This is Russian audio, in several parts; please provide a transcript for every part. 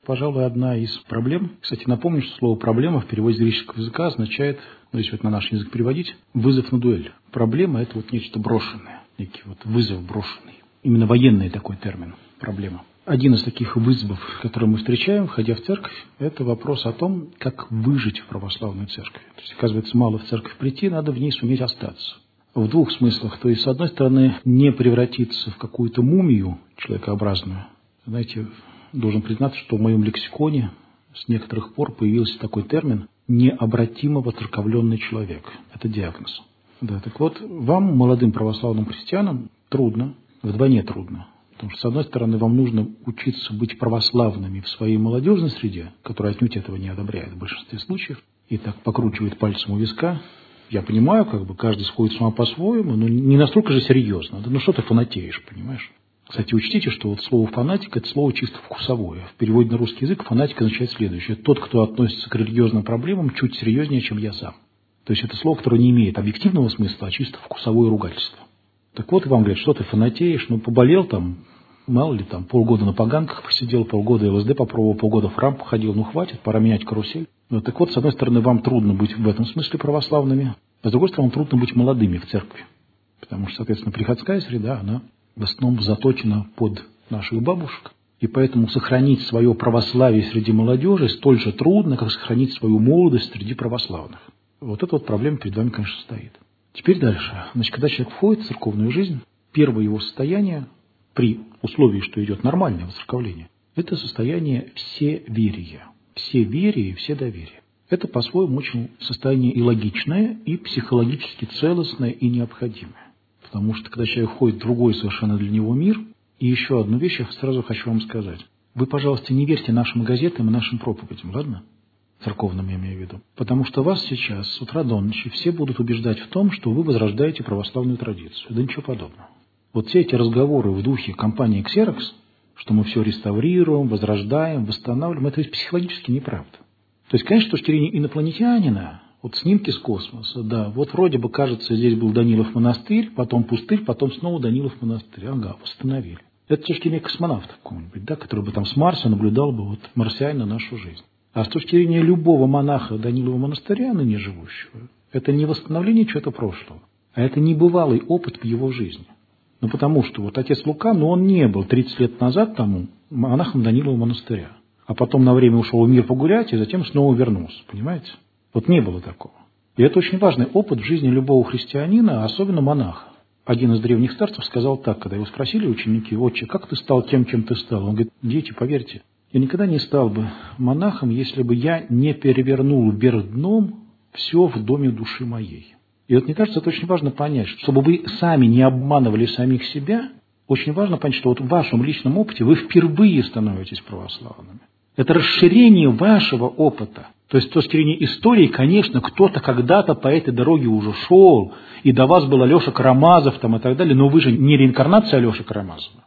Пожалуй, одна из проблем. Кстати, напомню, что слово «проблема» в переводе с греческого языка означает, если вот на наш язык переводить, «вызов на дуэль». Проблема – это вот нечто брошенное, некий вот вызов брошенный. Именно военный такой термин – проблема. Один из таких вызовов, которые мы встречаем, входя в церковь, это вопрос о том, как выжить в православной церкви. То есть, оказывается, мало в церковь прийти, надо в ней суметь остаться. В двух смыслах. То есть, с одной стороны, не превратиться в какую-то мумию человекообразную. Знаете, должен признаться, что в моем лексиконе с некоторых пор появился такой термин «необратимо воцерковленный человек». Это диагноз. Да, так вот, вам, молодым православным христианам, трудно, вдвойне трудно. Потому что, с одной стороны, вам нужно учиться быть православными в своей молодежной среде, которая отнюдь этого не одобряет в большинстве случаев, и так покручивает пальцем у виска. Я понимаю, каждый сходит с ума по-своему, но не настолько же серьезно. Да, что ты фанатеешь, понимаешь? Кстати, учтите, что вот слово «фанатик» – это слово чисто вкусовое. В переводе на русский язык «фанатик» означает следующее. Тот, кто относится к религиозным проблемам чуть серьезнее, чем я сам. То есть, это слово, которое не имеет объективного смысла, а чисто вкусовое ругательство. Так вот, и вам говорят, что ты фанатеешь, поболел там, мало ли, полгода на поганках посидел, полгода ЛСД попробовал, полгода в храм походил, хватит, пора менять карусель. Так вот, с одной стороны, вам трудно быть в этом смысле православными, а с другой стороны, вам трудно быть молодыми в церкви. Потому что, соответственно, приходская среда, она в основном заточена под наших бабушек, и поэтому сохранить свое православие среди молодежи столь же трудно, как сохранить свою молодость среди православных. Вот эта вот проблема перед вами, конечно, стоит. Теперь дальше. Значит, когда человек входит в церковную жизнь, первое его состояние, при условии, что идет нормальное воцерковление, это состояние всеверия. Всеверие и вседоверие. Это, по-своему, очень состояние и логичное, и психологически целостное, и необходимое. Потому что, когда человек входит в другой совершенно для него мир, и еще одну вещь я сразу хочу вам сказать. Вы, пожалуйста, не верьте нашим газетам и нашим проповедям, ладно? Церковным я имею в виду. Потому что вас сейчас с утра до ночи все будут убеждать в том, что вы возрождаете православную традицию. Да ничего подобного. Вот все эти разговоры в духе компании Xerox, что мы все реставрируем, возрождаем, восстанавливаем, это ведь психологически неправда. То есть, конечно, с точки зрения инопланетянина, вот снимки с космоса, да, вот вроде бы, кажется, здесь был Данилов монастырь, потом пустырь, потом снова Данилов монастырь. Ага, восстановили. Это с точки зрения космонавта какого-нибудь, да, который бы там с Марса наблюдал бы марсиально нашу жизнь. А с точки зрения любого монаха Данилова монастыря, ныне живущего, это не восстановление чего-то прошлого, а это небывалый опыт в его жизни. Потому что вот отец Лука, он не был 30 лет назад тому монахом Данилова монастыря, а потом на время ушел в мир погулять и затем снова вернулся, понимаете? Вот не было такого. И это очень важный опыт в жизни любого христианина, а особенно монаха. Один из древних старцев сказал так, когда его спросили ученики: «Отче, как ты стал тем, чем ты стал?» Он говорит: «Дети, поверьте, я никогда не стал бы монахом, если бы я не перевернул вверх дном все в доме души моей». И вот мне кажется, это очень важно понять, чтобы вы сами не обманывали самих себя, очень важно понять, что вот в вашем личном опыте вы впервые становитесь православными. Это расширение вашего опыта. То есть, с точки зрения истории, конечно, кто-то когда-то по этой дороге уже шел, и до вас был Алеша Карамазов и так далее, но вы же не реинкарнация Алеши Карамазова.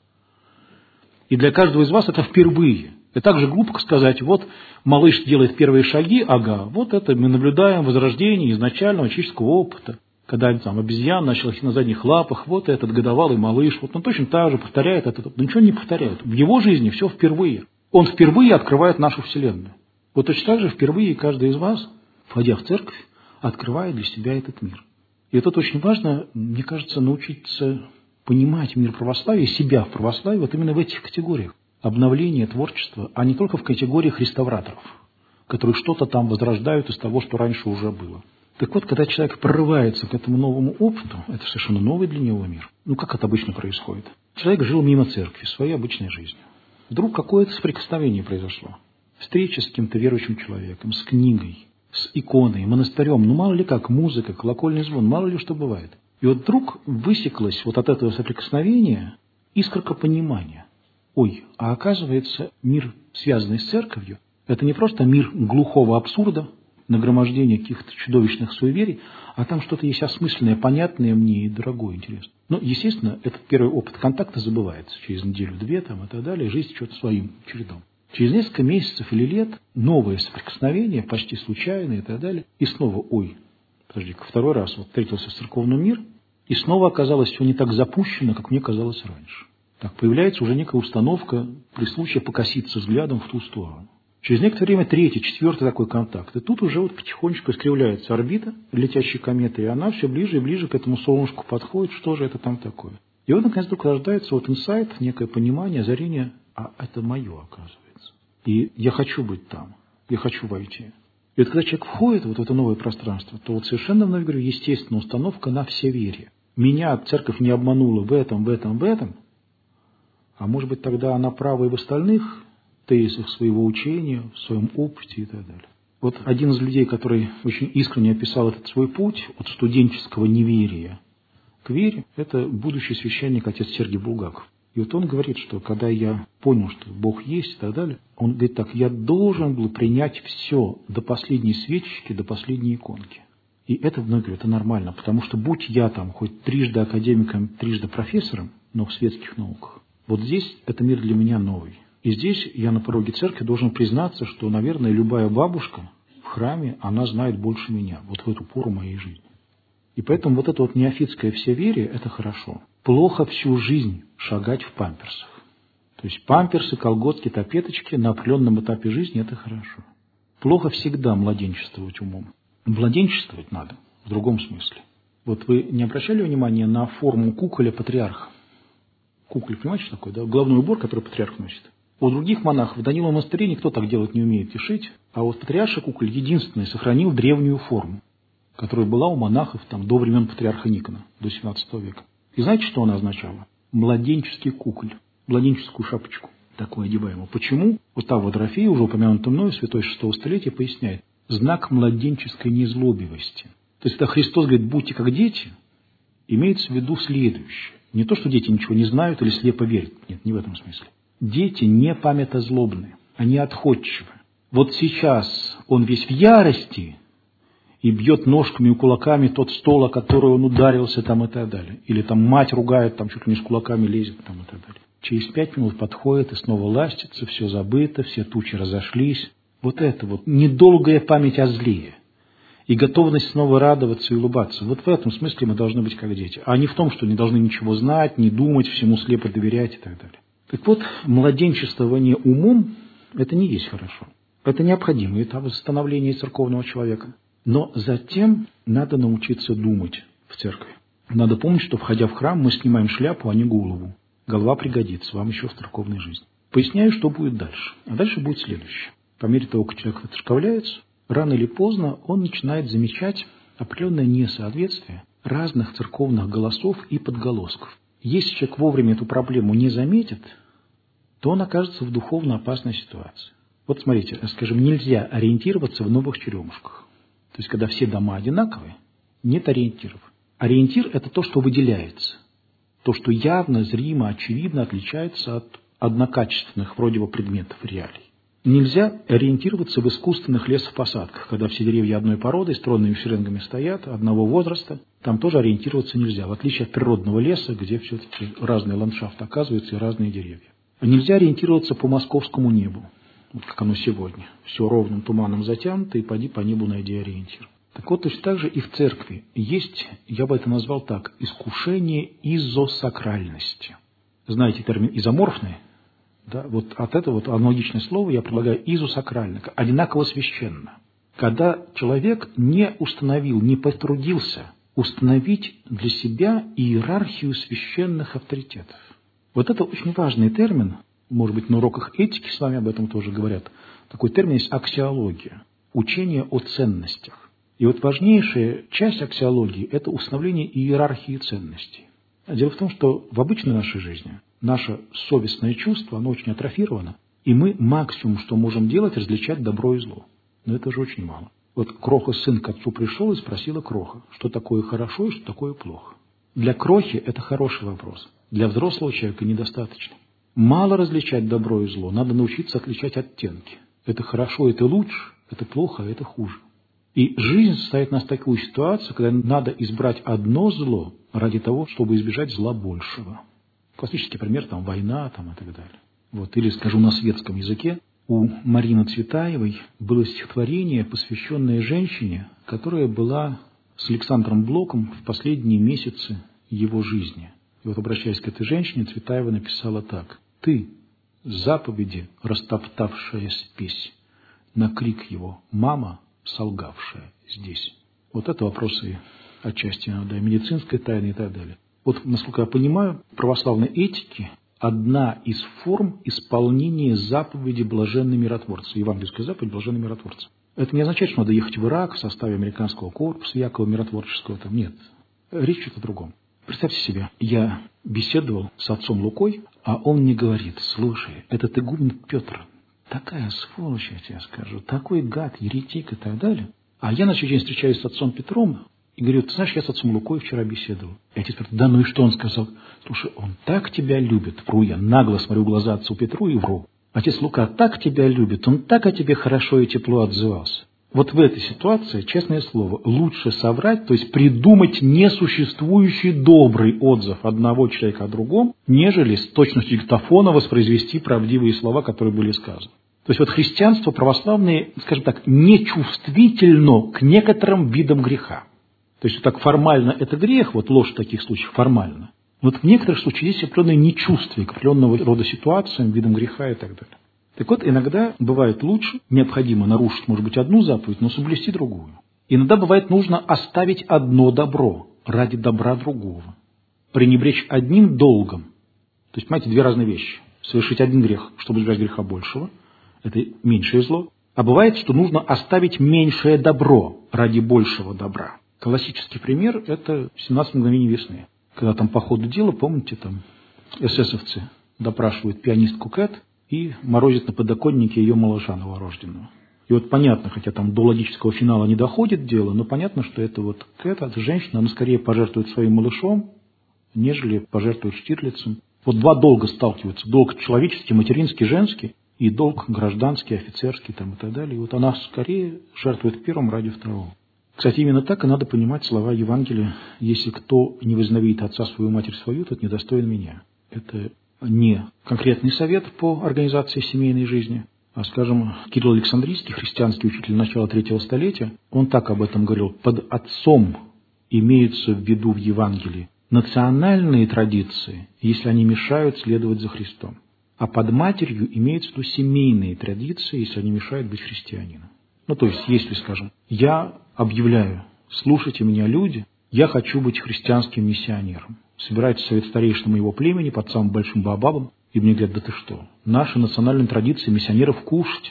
И для каждого из вас это впервые. И так же глупо сказать: вот малыш делает первые шаги, ага, вот это мы наблюдаем возрождение изначального человеческого опыта. Когда обезьяна начала идти на задних лапах, вот этот годовалый малыш, вот он точно так же повторяет это, но ничего не повторяет. В его жизни все впервые. Он впервые открывает нашу Вселенную. Вот точно так же впервые каждый из вас, входя в церковь, открывает для себя этот мир. И это очень важно, мне кажется, научиться понимать мир православия, себя в православии, вот именно в этих категориях. Обновление, творчество, а не только в категориях реставраторов, которые что-то там возрождают из того, что раньше уже было. Так вот, когда человек прорывается к этому новому опыту, это совершенно новый для него мир. Как это обычно происходит? Человек жил мимо церкви, своей обычной жизнью. Вдруг какое-то соприкосновение произошло. Встреча с каким-то верующим человеком, с книгой, с иконой, монастырем. Мало ли как, музыка, колокольный звон, мало ли что бывает. И вот вдруг высеклась вот от этого соприкосновения искорка понимания. Ой, а оказывается, мир, связанный с церковью, это не просто мир глухого абсурда, нагромождения каких-то чудовищных суеверий, а там что-то есть осмысленное, понятное мне и дорогое, интересное. Естественно, этот первый опыт контакта забывается через неделю-две и так далее, жизнь идет своим чередом. Через несколько месяцев или лет новое соприкосновение, почти случайное и так далее, и снова, второй раз встретился в церковный мир, и снова оказалось все не так запущено, как мне казалось раньше. Так появляется уже некая установка при случае покоситься взглядом в ту сторону. Через некоторое время третий, четвертый такой контакт. И тут уже вот потихонечку искривляется орбита летящей кометы, и она все ближе и ближе к этому солнышку подходит, что же это там такое. И вот, наконец, вдруг рождается вот инсайт, некое понимание, озарение, а это мое, оказывается. И я хочу быть там, я хочу войти. И вот когда человек входит вот в это новое пространство, то вот совершенно, вновь говорю, естественная установка на всеверие. Меня церковь не обманула в этом, а может быть тогда она права и в остальных тезисах своего учения, в своем опыте и так далее. Вот один из людей, который очень искренне описал этот свой путь от студенческого неверия к вере, это будущий священник отец Сергий Булгаков. И вот он говорит, что когда я понял, что Бог есть и так далее, он говорит так: я должен был принять все до последней свечечки, до последней иконки. И это, вновь говорю, это нормально, потому что будь я там хоть трижды академиком, трижды профессором, но в светских науках, вот здесь это мир для меня новый. И здесь я на пороге церкви должен признаться, что, наверное, любая бабушка в храме, она знает больше меня, вот в эту пору моей жизни. И поэтому вот это вот неофитское всеверие – это хорошо. Плохо всю жизнь шагать в памперсах. То есть памперсы, колготки, тапеточки на определенном этапе жизни – это хорошо. Плохо всегда младенчествовать умом. Младенчествовать надо в другом смысле. Вот вы не обращали внимания на форму куколя-патриарха? Куколь, понимаете, что такое? Да? Головной убор, который патриарх носит. У других монахов в Даниловом монастыре никто так делать не умеет и шить, а вот патриарший куколь единственный сохранил древнюю форму, которая была у монахов там, до времен патриарха Никона, до 17 века. И знаете, что она означала? Младенческий куколь, младенческую шапочку такую одеваемую. Почему? Густав Адрофей, уже упомянутый мною, святой 6 столетия, поясняет: знак младенческой незлобивости. То есть, когда Христос говорит «будьте как дети», имеется в виду следующее. Не то, что дети ничего не знают или слепо верят. Нет, не в этом смысле. Дети не памятозлобны, они отходчивы. Вот сейчас он весь в ярости и бьет ножками и кулаками тот стол, о который он ударился там и так далее. Или там мать ругает, там чуть ли не с кулаками лезет там и так далее. Через 5 минут подходит и снова ластится, все забыто, все тучи разошлись. Вот это вот недолгая память о зле и готовность снова радоваться и улыбаться. Вот в этом смысле мы должны быть как дети, а не в том, что не должны ничего знать, не думать, всему слепо доверять и так далее. Так вот, младенчествование умом – это не есть хорошо. Это необходимый этап становления церковного человека. Но затем надо научиться думать в церкви. Надо помнить, что, входя в храм, мы снимаем шляпу, а не голову. Голова пригодится вам еще в церковной жизни. Поясняю, что будет дальше. А дальше будет следующее. По мере того, как человек воцерковляется, рано или поздно он начинает замечать определенное несоответствие разных церковных голосов и подголосков. Если человек вовремя эту проблему не заметит, то он окажется в духовно опасной ситуации. Вот смотрите, скажем, нельзя ориентироваться в новых черемушках. То есть, когда все дома одинаковые, нет ориентиров. Ориентир – это то, что выделяется. То, что явно, зримо, очевидно отличается от однокачественных вроде бы предметов реалий. Нельзя ориентироваться в искусственных лесопосадках, когда все деревья одной породы с тронными шеренгами стоят, одного возраста. Там тоже ориентироваться нельзя, в отличие от природного леса, где все-таки разный ландшафт оказывается и разные деревья. Нельзя ориентироваться по московскому небу, вот как оно сегодня. Все ровным туманом затянуто, и поди по небу найди ориентир. Так вот, точно так же и в церкви есть, я бы это назвал так, искушение изосакральности. Знаете термин изоморфный? Да, вот от этого вот аналогичное слово я предлагаю изосакрально, одинаково священно. Когда человек не установил, не потрудился установить для себя иерархию священных авторитетов. Вот это очень важный термин, может быть, на уроках этики с вами об этом тоже говорят. Такой термин есть аксиология, учение о ценностях. И вот важнейшая часть аксиологии – это установление иерархии ценностей. Дело в том, что в обычной нашей жизни наше совестное чувство, оно очень атрофировано, и мы максимум, что можем делать, различать добро и зло. Но это же очень мало. Вот Кроха сын к отцу пришел и спросила Кроха, что такое хорошо и что такое плохо. Для Крохи это хороший вопрос, для взрослого человека недостаточно. Мало различать добро и зло, надо научиться отличать оттенки. Это хорошо, это лучше, это плохо, это хуже. И жизнь ставит нас в такую ситуацию, когда надо избрать одно зло ради того, чтобы избежать зла большего. Классический пример, там, война, там, и так далее. Вот. Или, скажу на светском языке, у Марины Цветаевой было стихотворение, посвященное женщине, которая была с Александром Блоком в последние месяцы его жизни. И вот, обращаясь к этой женщине, Цветаева написала так. «Ты, заповеди растоптавшая спесь, на крик его «мама», солгавшая здесь». Вот это вопросы отчасти иногда медицинской тайны и так далее. Вот, насколько я понимаю, в православной этике одна из форм исполнения заповеди блаженной миротворца, евангельская заповедь блаженной миротворца. Это не означает, что надо ехать в Ирак в составе американского корпуса Якова Миротворческого. Там нет. Речь идет о другом. Представьте себе, я беседовал с отцом Лукой, а он мне говорит: слушай, этот игумен Петр, такая сволочь, я тебе скажу, такой гад, еретик и так далее. А я на следующий день встречаюсь с отцом Петром и говорю: ты знаешь, я с отцом Лукой вчера беседовал. И отец говорит: да ну и что он сказал? Слушай, он так тебя любит. Вру я, нагло смотрю в глаза отцу Петру и вру. Отец Лука так тебя любит, он так о тебе хорошо и тепло отзывался. Вот в этой ситуации, честное слово, лучше соврать, то есть придумать несуществующий добрый отзыв одного человека о другом, нежели с точностью диктофона воспроизвести правдивые слова, которые были сказаны. То есть вот христианство православное, скажем так, нечувствительно к некоторым видам греха. То есть вот так формально это грех, вот ложь в таких случаях формально. Вот в некоторых случаях есть определенное нечувствие к определенного рода ситуациям, видам греха и так далее. Так вот, иногда бывает лучше, необходимо нарушить, может быть, одну заповедь, но соблюсти другую. Иногда бывает нужно оставить одно добро ради добра другого. Пренебречь одним долгом. То есть, понимаете, две разные вещи. Совершить один грех, чтобы избежать греха большего. Это меньшее зло. А бывает, что нужно оставить меньшее добро ради большего добра. Классический пример – это 17 мгновений весны. Когда там по ходу дела, помните, там эсэсовцы допрашивают пианистку Кэт и морозят на подоконнике ее малыша новорожденного. И вот понятно, хотя там до логического финала не доходит дело, но понятно, что это вот Кэт, эта женщина, она скорее пожертвует своим малышом, нежели пожертвует Штирлицем. Вот два долга сталкиваются. Долг человеческий, материнский, женский, и долг гражданский, офицерский там, и так далее. И вот она скорее жертвует первым ради второго. Кстати, именно так и надо понимать слова Евангелия: «Если кто не возненавидит отца свою, матерь свою, тот недостоин меня». Это не конкретный совет по организации семейной жизни, а, скажем, Кирилл Александрийский, христианский учитель начала 3 столетия, он так об этом говорил: под отцом имеются в виду в Евангелии национальные традиции, если они мешают следовать за Христом, а под матерью имеются в виду семейные традиции, если они мешают быть христианином. Ну, то есть, если, скажем, я объявляю: слушайте меня, люди, я хочу быть христианским миссионером. Собирается совет старейшин моего племени под самым большим Баобабом, и мне говорят: да ты что, наши национальные традиции миссионеров кушать.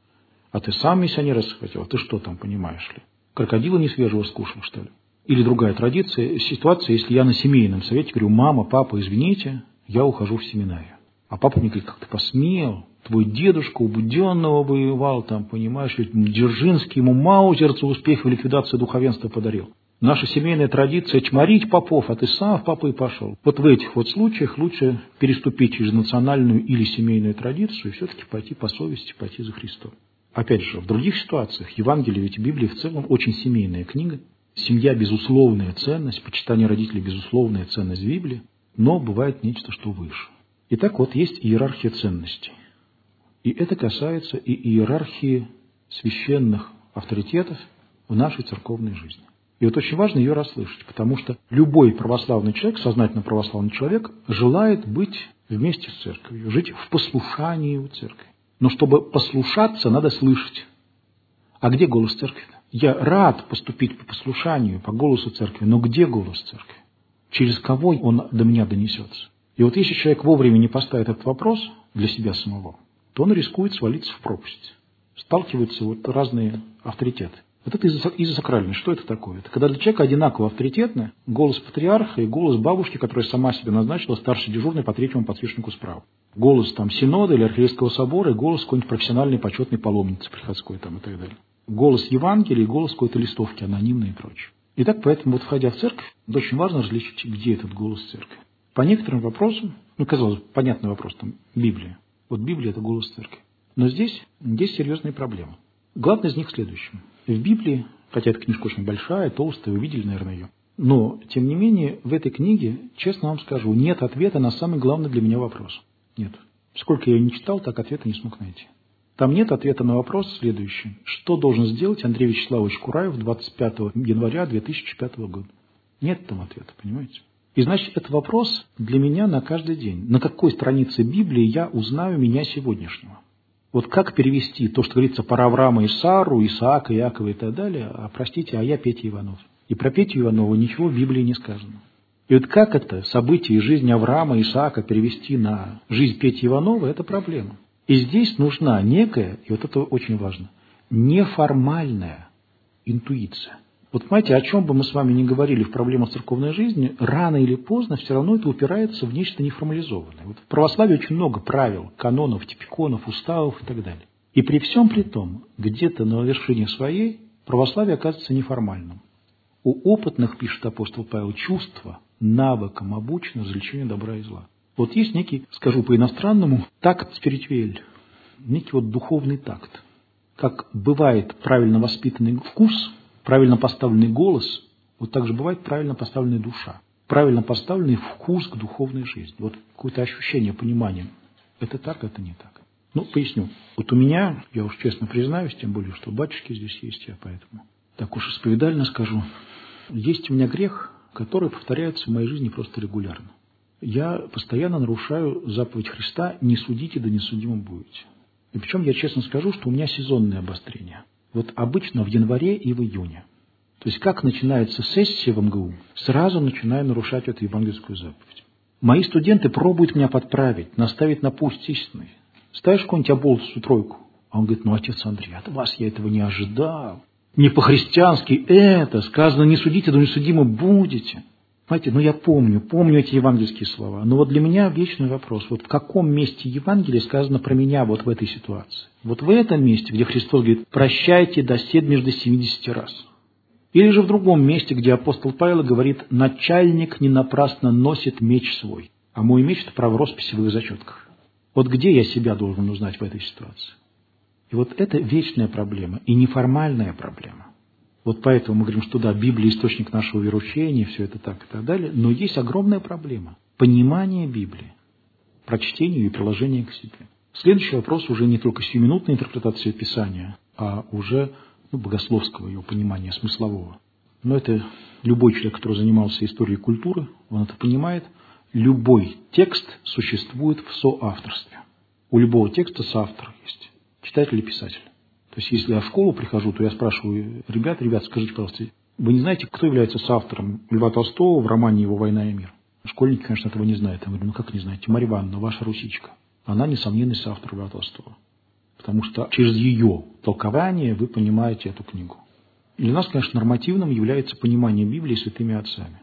А ты сам миссионера захотел, а ты что там понимаешь ли? Крокодила несвежего скушал, что ли? Или другая традиция, ситуация, если я на семейном совете говорю: мама, папа, извините, я ухожу в семинарию. А папа мне говорит: как ты посмел? Твой дедушка у Буденного воевал, там, понимаешь, ведь Дзержинский ему маузер за успех в ликвидации духовенства подарил. Наша семейная традиция чморить попов, а ты сам в попы пошел. Вот в этих вот случаях лучше переступить через национальную или семейную традицию и все-таки пойти по совести, пойти за Христом. Опять же, в других ситуациях Евангелие, ведь Библия в целом очень семейная книга. Семья – безусловная ценность, почитание родителей – безусловная ценность Библии, но бывает нечто, что выше. Итак, вот есть иерархия ценностей. И это касается и иерархии священных авторитетов в нашей церковной жизни. И вот очень важно ее расслышать, потому что любой православный человек, сознательно православный человек, желает быть вместе с церковью, жить в послушании у церкви. Но чтобы послушаться, надо слышать. А где голос церкви? Я рад поступить по послушанию, по голосу церкви, но где голос церкви? Через кого он до меня донесется? И вот если человек вовремя не поставит этот вопрос для себя самого, то он рискует свалиться в пропасть. Сталкиваются вот разные авторитеты. Вот это изосакральное. Что это такое? Это когда для человека одинаково авторитетно голос патриарха и голос бабушки, которая сама себя назначила старшей дежурной по третьему подсвечнику справа. Голос там синода или архиерейского собора и голос какой-нибудь профессиональной почетной паломницы приходской там и так далее. Голос Евангелия и голос какой-то листовки анонимной и прочее. Итак, поэтому вот входя в церковь, очень важно различить, где этот голос церкви. По некоторым вопросам, казалось бы, понятный вопрос, там, Библия. Вот Библия – это голос церкви. Но здесь серьезные проблемы. Главное из них следующее. В Библии, хотя эта книжка очень большая, толстая, вы видели, наверное, ее, но, тем не менее, в этой книге, честно вам скажу, нет ответа на самый главный для меня вопрос. Нет. Сколько я ее не читал, так ответа не смог найти. Там нет ответа на вопрос следующий. Что должен сделать Андрей Вячеславович Кураев 25 января 2005 года? Нет там ответа, понимаете? И значит, это вопрос для меня на каждый день. На какой странице Библии я узнаю меня сегодняшнего? Вот как перевести то, что говорится про Авраама и Сару, Исаака, Иакова и так далее, а я Петя Иванов. И про Петю Иванова ничего в Библии не сказано. И вот как это событие из жизни Авраама и Исаака перевести на жизнь Пети Иванова, это проблема. И здесь нужна некая, и вот это очень важно, неформальная интуиция. Вот понимаете, о чем бы мы с вами ни говорили в проблемах церковной жизни, рано или поздно все равно это упирается в нечто неформализованное. Вот в православии очень много правил, канонов, типиконов, уставов и так далее. И при всем при том, где-то на вершине своей православие оказывается неформальным. У опытных, пишет апостол Павел, чувства навыкам обучено развлечению добра и зла. Вот есть некий, скажу по-иностранному, такт спиритуэль, некий вот духовный такт. Как бывает правильно воспитанный вкус, правильно поставленный голос, вот так же бывает правильно поставленная душа, правильно поставленный вкус к духовной жизни. Вот какое-то ощущение, понимание, это так, это не так. Ну, поясню. Вот у меня, я уж честно признаюсь, тем более, что батюшки здесь есть, я поэтому так уж исповедально скажу, есть у меня грех, который повторяется в моей жизни просто регулярно. Я постоянно нарушаю заповедь Христа «Не судите, да не судимы будете». И причем я честно скажу, что у меня сезонное обострение. Вот обычно в январе и в июне. То есть как начинается сессия в МГУ, сразу начинаю нарушать эту евангельскую заповедь. Мои студенты пробуют меня подправить, наставить на путь истинный. Ставишь какую-нибудь оболтусу тройку? А он говорит, отец Андрей, от вас я этого не ожидал. Не по-христиански это, сказано, не судите, да не судимы будете. Понимаете, я помню эти евангельские слова. Но вот для меня вечный вопрос, вот в каком месте Евангелия сказано про меня вот в этой ситуации? Вот в этом месте, где Христос говорит, прощайте до 70 раз. Или же в другом месте, где апостол Павел говорит, начальник не напрасно носит меч свой, а мой меч – это право росписи в их зачетках. Вот где я себя должен узнать в этой ситуации? И вот это вечная проблема и неформальная проблема. Вот поэтому мы говорим, что да, Библия – источник нашего вероучения, все это так и так далее. Но есть огромная проблема – понимание Библии, прочтение и приложение к себе. Следующий вопрос уже не только сиюминутной интерпретации Писания, а уже богословского его понимания, смыслового. Но это любой человек, который занимался историей культуры, он это понимает. Любой текст существует в соавторстве. У любого текста соавтор есть. Читатель и писатель. То есть, если я в школу прихожу, то я спрашиваю, ребят, скажите, пожалуйста, вы не знаете, кто является соавтором Льва Толстого в романе его «Война и мир»? Школьники, конечно, этого не знают. Я говорю, как не знаете? Марья Ивановна, ваша русичка. Она, несомненный соавтор Льва Толстого. Потому что через ее толкование вы понимаете эту книгу. И для нас, конечно, нормативным является понимание Библии святыми отцами.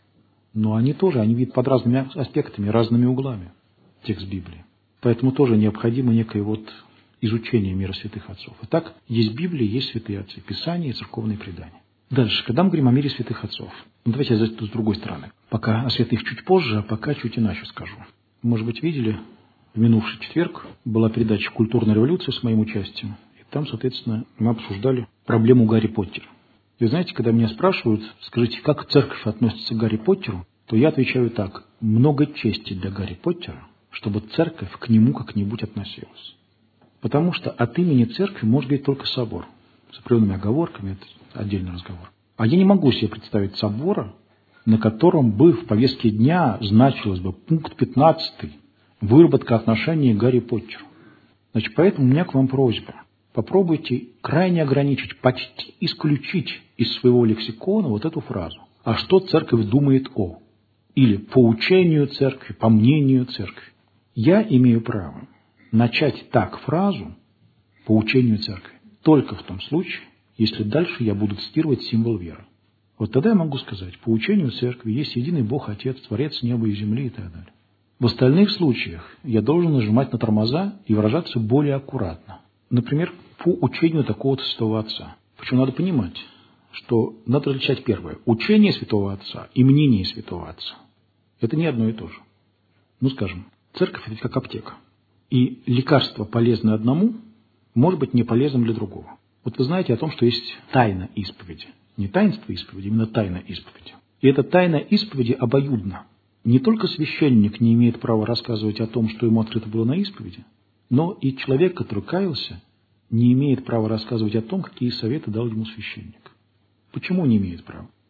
Но они видят под разными аспектами, разными углами текст Библии. Поэтому тоже необходимо некое изучение мира святых отцов. Итак, есть Библия, есть святые отцы, Писание и церковные предания. Дальше, когда мы говорим о мире святых отцов, давайте я зайду с другой стороны. Пока о святых чуть позже, а пока чуть иначе скажу. Может быть, видели, в минувший четверг была передача «Культурная революция» с моим участием. И там, соответственно, мы обсуждали проблему Гарри Поттера. И вы знаете, когда меня спрашивают, скажите, как церковь относится к Гарри Поттеру, то я отвечаю так. Много чести для Гарри Поттера, чтобы церковь к нему как-нибудь относилась. Потому что от имени церкви может говорить только собор. С определенными оговорками, это отдельный разговор. А я не могу себе представить собора, на котором бы в повестке дня значилось бы пункт 15 выработка отношений к Гарри Поттеру. Значит, поэтому у меня к вам просьба. Попробуйте крайне ограничить, почти исключить из своего лексикона вот эту фразу. А что церковь думает о? Или по учению церкви, по мнению церкви. Я имею право начать так фразу по учению церкви только в том случае, если дальше я буду цитировать символ веры. Вот тогда я могу сказать, по учению церкви есть единый Бог, Отец, Творец неба и земли и так далее. В остальных случаях я должен нажимать на тормоза и выражаться более аккуратно. Например, по учению такого-то святого отца. Причем надо понимать, что надо различать первое. Учение святого отца и мнение святого отца. Это не одно и то же. Скажем, церковь – это как аптека. И лекарство, полезное одному, может быть не полезным для другого. Вот вы знаете о том, что есть тайна исповеди. Не таинство исповеди, именно тайна исповеди. И эта тайна исповеди обоюдна. Не только священник не имеет права рассказывать о том, что ему открыто было на исповеди, но и человек, который каялся, не имеет права рассказывать о том, какие советы дал ему священник. Почему не имеет права?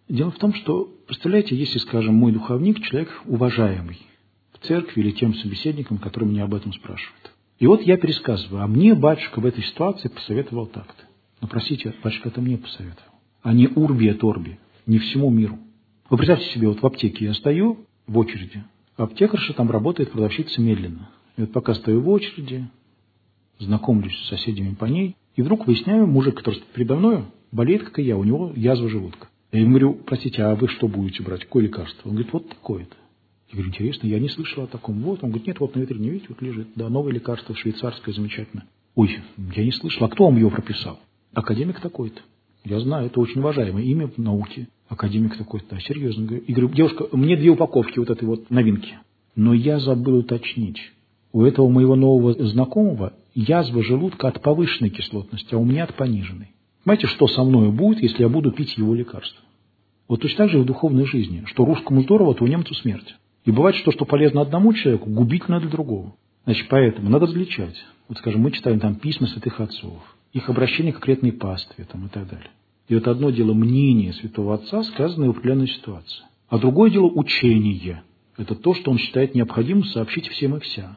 Дело в том, что, представляете, если, скажем, мой духовник, человек уважаемый в церкви или тем собеседникам, которые меня об этом спрашивают. И вот я пересказываю, а мне батюшка в этой ситуации посоветовал так-то. Но, простите, батюшка это мне посоветовал, а не урби et орби, не всему миру. Вы представьте себе, вот в аптеке я стою в очереди, а аптекарша там работает, продавщица медленно. И вот пока стою в очереди, знакомлюсь с соседями по ней, и вдруг выясняю, мужик, который стоит передо мной, болеет, как и я, у него язва желудка. Я ему говорю, простите, а вы что будете брать, какое лекарство? Он говорит, вот такое-то. Я говорю, интересно, я не слышал о таком. Вот, он говорит, нет, вот на витрине, видите, вот лежит, да, новое лекарство, швейцарское, замечательно. Ой, я не слышал, а кто вам его прописал? Академик такой-то. Я знаю, это очень уважаемое имя в науке. Академик такой-то, да, серьезно. И говорю, девушка, мне 2 упаковки вот этой вот новинки. Но я забыл уточнить. У этого моего нового знакомого язва желудка от повышенной кислотности, а у меня от пониженной. Понимаете, что со мной будет, если я буду пить его лекарство? Вот точно так же и в духовной жизни, что русскому здорово, то у немцу смерть. И бывает, что полезно одному человеку, губительно для другого. Значит, поэтому надо различать. Вот, скажем, мы читаем там письма святых отцов, их обращение к конкретной пастве там, и так далее. И вот одно дело мнение святого отца, сказанное в определенной ситуации. А другое дело учение. Это то, что он считает необходимым сообщить всем и вся.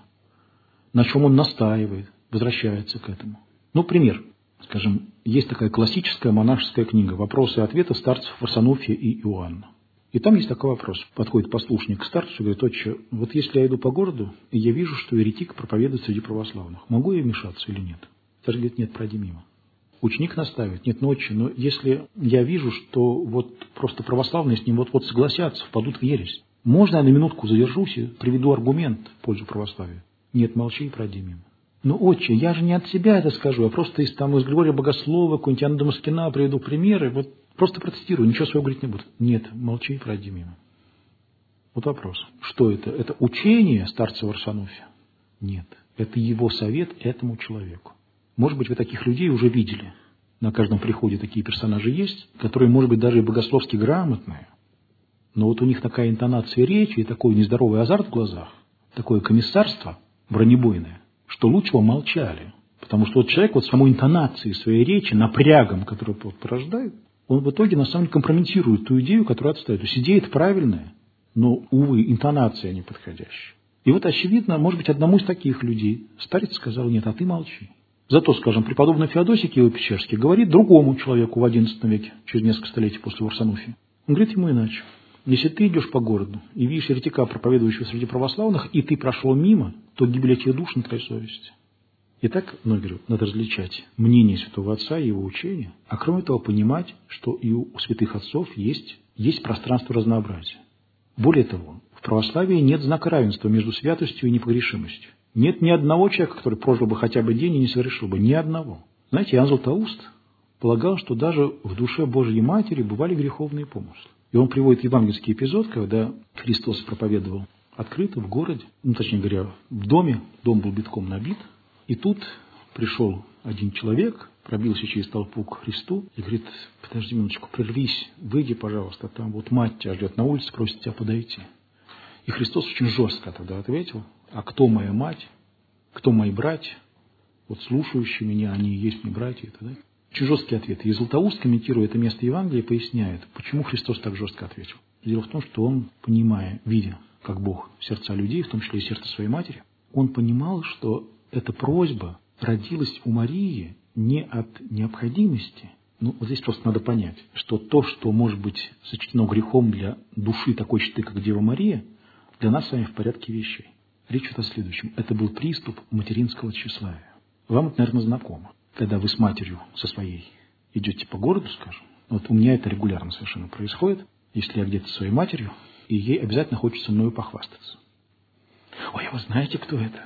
На чем он настаивает, возвращается к этому. Ну, пример. Скажем, есть такая классическая монашеская книга «Вопросы и ответы старцев Варсонофия и Иоанна». И там есть такой вопрос. Подходит послушник к старцу и говорит, отче, вот если я иду по городу, и я вижу, что еретик проповедует среди православных, могу я вмешаться или нет? Старец говорит, нет, пройди мимо. Ученик настаивает, нет, но отче, но если я вижу, что вот просто православные с ним вот-вот согласятся, впадут в ересь, можно я на минутку задержусь и приведу аргумент в пользу православия? Нет, молчи и пройди мимо. Ну, отче, я же не от себя это скажу, а просто из Григория Богослова, какой-нибудь Иоанна Дамаскина приведу примеры, вот просто процитирую, ничего своего говорить не буду. Нет, молчи и пройди мимо. Вот вопрос. Что это? Это учение старца Варсонофия? Нет. Это его совет этому человеку. Может быть, вы таких людей уже видели. На каждом приходе такие персонажи есть, которые, может быть, даже и богословски грамотные, но вот у них такая интонация речи и такой нездоровый азарт в глазах, такое комиссарство бронебойное, что лучше бы молчали. Потому что вот человек вот самой интонацией своей речи, напрягом, который порождает, он в итоге на самом деле компрометирует ту идею, которую отстаивает. То есть идея правильная, но, увы, интонация неподходящая. И вот, очевидно, может быть, одному из таких людей старец сказал, нет, а ты молчи. Зато, скажем, преподобный Феодосий Киево-Печерский говорит другому человеку в XI веке, через несколько столетий после Варсонофия. Он говорит ему иначе. Если ты идешь по городу и видишь еретика, проповедующего среди православных, и ты прошел мимо, то гибель этих душ на твоей совести. Итак, я говорю, надо различать мнение святого отца и его учения, а кроме того понимать, что и у святых отцов есть пространство разнообразия. Более того, в православии нет знака равенства между святостью и непогрешимостью. Нет ни одного человека, который прожил бы хотя бы день и не совершил бы. Ни одного. Знаете, Иоанн Златоуст полагал, что даже в душе Божьей Матери бывали греховные помыслы. И он приводит евангельский эпизод, когда Христос проповедовал открыто в городе, точнее говоря, в доме, дом был битком набит, и тут пришел один человек, пробился через толпу к Христу и говорит, подожди минуточку, прервись, выйди, пожалуйста, там вот мать тебя ждет на улице, просит тебя подойти. И Христос очень жестко тогда ответил, а кто моя мать, кто мои братья, вот слушающие меня, они и есть мне братья и так далее. Очень жесткий ответ. И Златоуст, комментируя это место Евангелия, поясняет, почему Христос так жестко ответил. Дело в том, что он, понимая, видя, как Бог сердца людей, в том числе и сердце своей матери, он понимал, что эта просьба родилась у Марии не от необходимости. Ну, вот здесь просто надо понять, что то, что может быть сочтено грехом для души такой читы, как Дева Мария, для нас с вами в порядке вещей. Речь идет о следующем. Это был приступ материнского тщеславия. Вам это, наверное, знакомо. Когда вы с матерью, со своей, идете по городу, скажем, вот у меня это регулярно совершенно происходит, если я где-то со своей матерью, и ей обязательно хочется мною похвастаться. Ой, а вы знаете, кто это?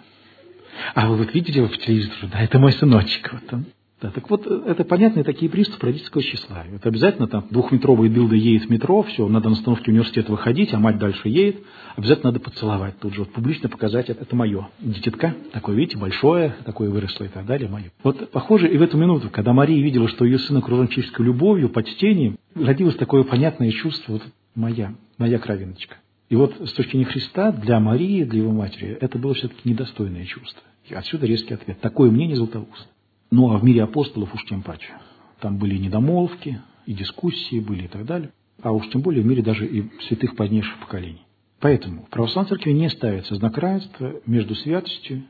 А вы вот видели его в телевизоре? Да, это мой сыночек. Вот он. Да, так вот, это понятные такие приступы родительского тщеславия. Это обязательно там 2-метровый дылда едет в метро, все, надо на остановке университета выходить, а мать дальше едет. Обязательно надо поцеловать тут же, вот, публично показать, это мое. Дитятка, такое, видите, большое, такое выросло и так далее, мое. Вот, похоже, и в эту минуту, когда Мария видела, что ее сын окружен человеческой любовью, почтением, родилось такое понятное чувство, вот моя кровиночка. И вот с точки зрения Христа, для Марии, для его матери, это было все-таки недостойное чувство. И отсюда резкий ответ. Такое мнение Златоуста. Ну, а в мире апостолов уж тем паче. Там были и недомолвки, и дискуссии были и так далее. а уж тем более в мире даже и святых позднейших поколений. Поэтому в православной церкви не ставится знак равенства между святостью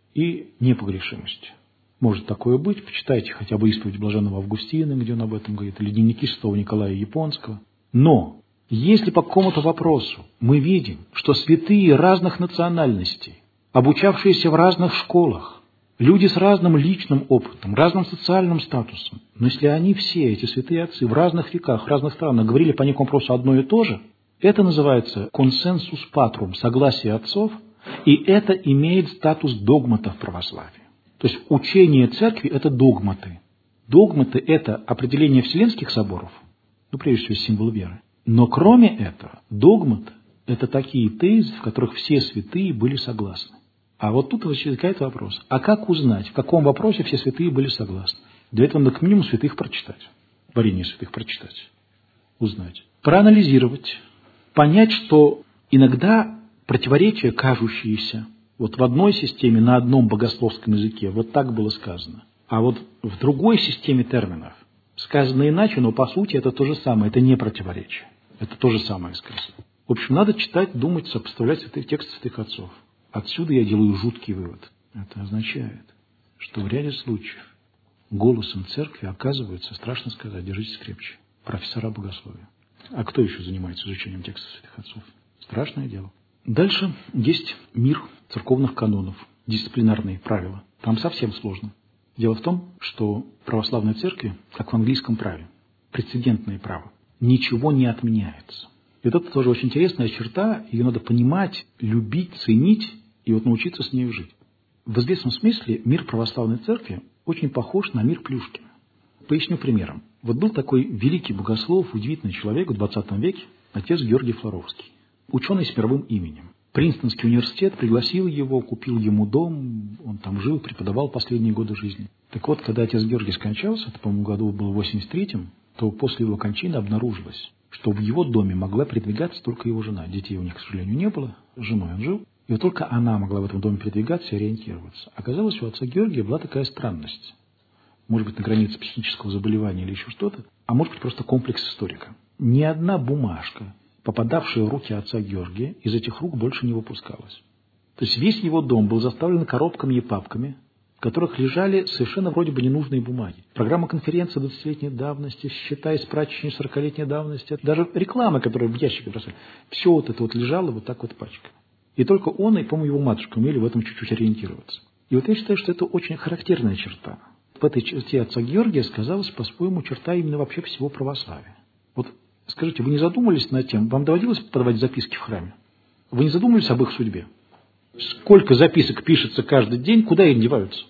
и непогрешимостью. Может такое быть, почитайте хотя бы исповедь блаженного Августина, где он об этом говорит, или дневники святого Николая Японского. Но если по какому-то вопросу мы видим, что святые разных национальностей, обучавшиеся в разных школах, люди с разным личным опытом, разным социальным статусом, но если они все, эти святые отцы, в разных веках, в разных странах говорили по некому вопросу одно и то же, это называется консенсус патрум, согласие отцов, и это имеет статус догмата в православии. То есть учение церкви – это догматы. Догматы – это определение вселенских соборов, прежде всего символ веры. Но кроме этого, догмат – это такие тезы, в которых все святые были согласны. А вот тут возникает вопрос, а как узнать, в каком вопросе все святые были согласны? Для этого надо к минимуму святых прочитать, творение святых прочитать, узнать, проанализировать, понять, что иногда противоречия, кажущиеся вот в одной системе, на одном богословском языке, вот так было сказано, а вот в другой системе терминов сказано иначе, но по сути это то же самое, это не противоречие, это то же самое сказано. В общем, надо читать, думать, сопоставлять тексты святых отцов. Отсюда я делаю жуткий вывод. Это означает, что в ряде случаев голосом церкви оказывается, страшно сказать, держитесь крепче, профессора богословия. А кто еще занимается изучением текстов святых отцов? Страшное дело. Дальше есть мир церковных канонов, дисциплинарные правила. Там совсем сложно. Дело в том, что в православной церкви, как в английском праве, прецедентное право, ничего не отменяется. И вот это тоже очень интересная черта, ее надо понимать, любить, ценить и вот научиться с ней жить. В известном смысле мир православной церкви очень похож на мир Плюшкина. Поясню примером. Вот был такой великий богослов, удивительный человек в 20 веке, отец Георгий Флоровский, ученый с мировым именем. Принстонский университет пригласил его, купил ему дом, он там жил, преподавал последние годы жизни. Так вот, когда отец Георгий скончался, это, по-моему, году был в 83-м, то после его кончины обнаружилось, что в его доме могла передвигаться только его жена. Детей у них, к сожалению, не было, с женой он жил, и вот только она могла в этом доме передвигаться и ориентироваться. Оказалось, у отца Георгия была такая странность. Может быть, на границе психического заболевания или еще что-то, а может быть, просто комплекс историка. Ни одна бумажка, попадавшая в руки отца Георгия, из этих рук больше не выпускалась. То есть весь его дом был заставлен коробками и папками, в которых лежали совершенно вроде бы ненужные бумаги. Программа конференции 20-летней давности, счета из прачечной 40-летней давности, даже реклама, которую в ящике бросали. Все вот это вот лежало вот так вот пачками. И только он и, по-моему, его матушка умели в этом чуть-чуть ориентироваться. И вот я считаю, что это очень характерная черта. В этой черте отца Георгия сказалась по-своему черта именно вообще всего православия. Вот скажите, вы не задумывались над тем, вам доводилось подавать записки в храме? Вы не задумывались об их судьбе? Сколько записок пишется каждый день, куда они деваются?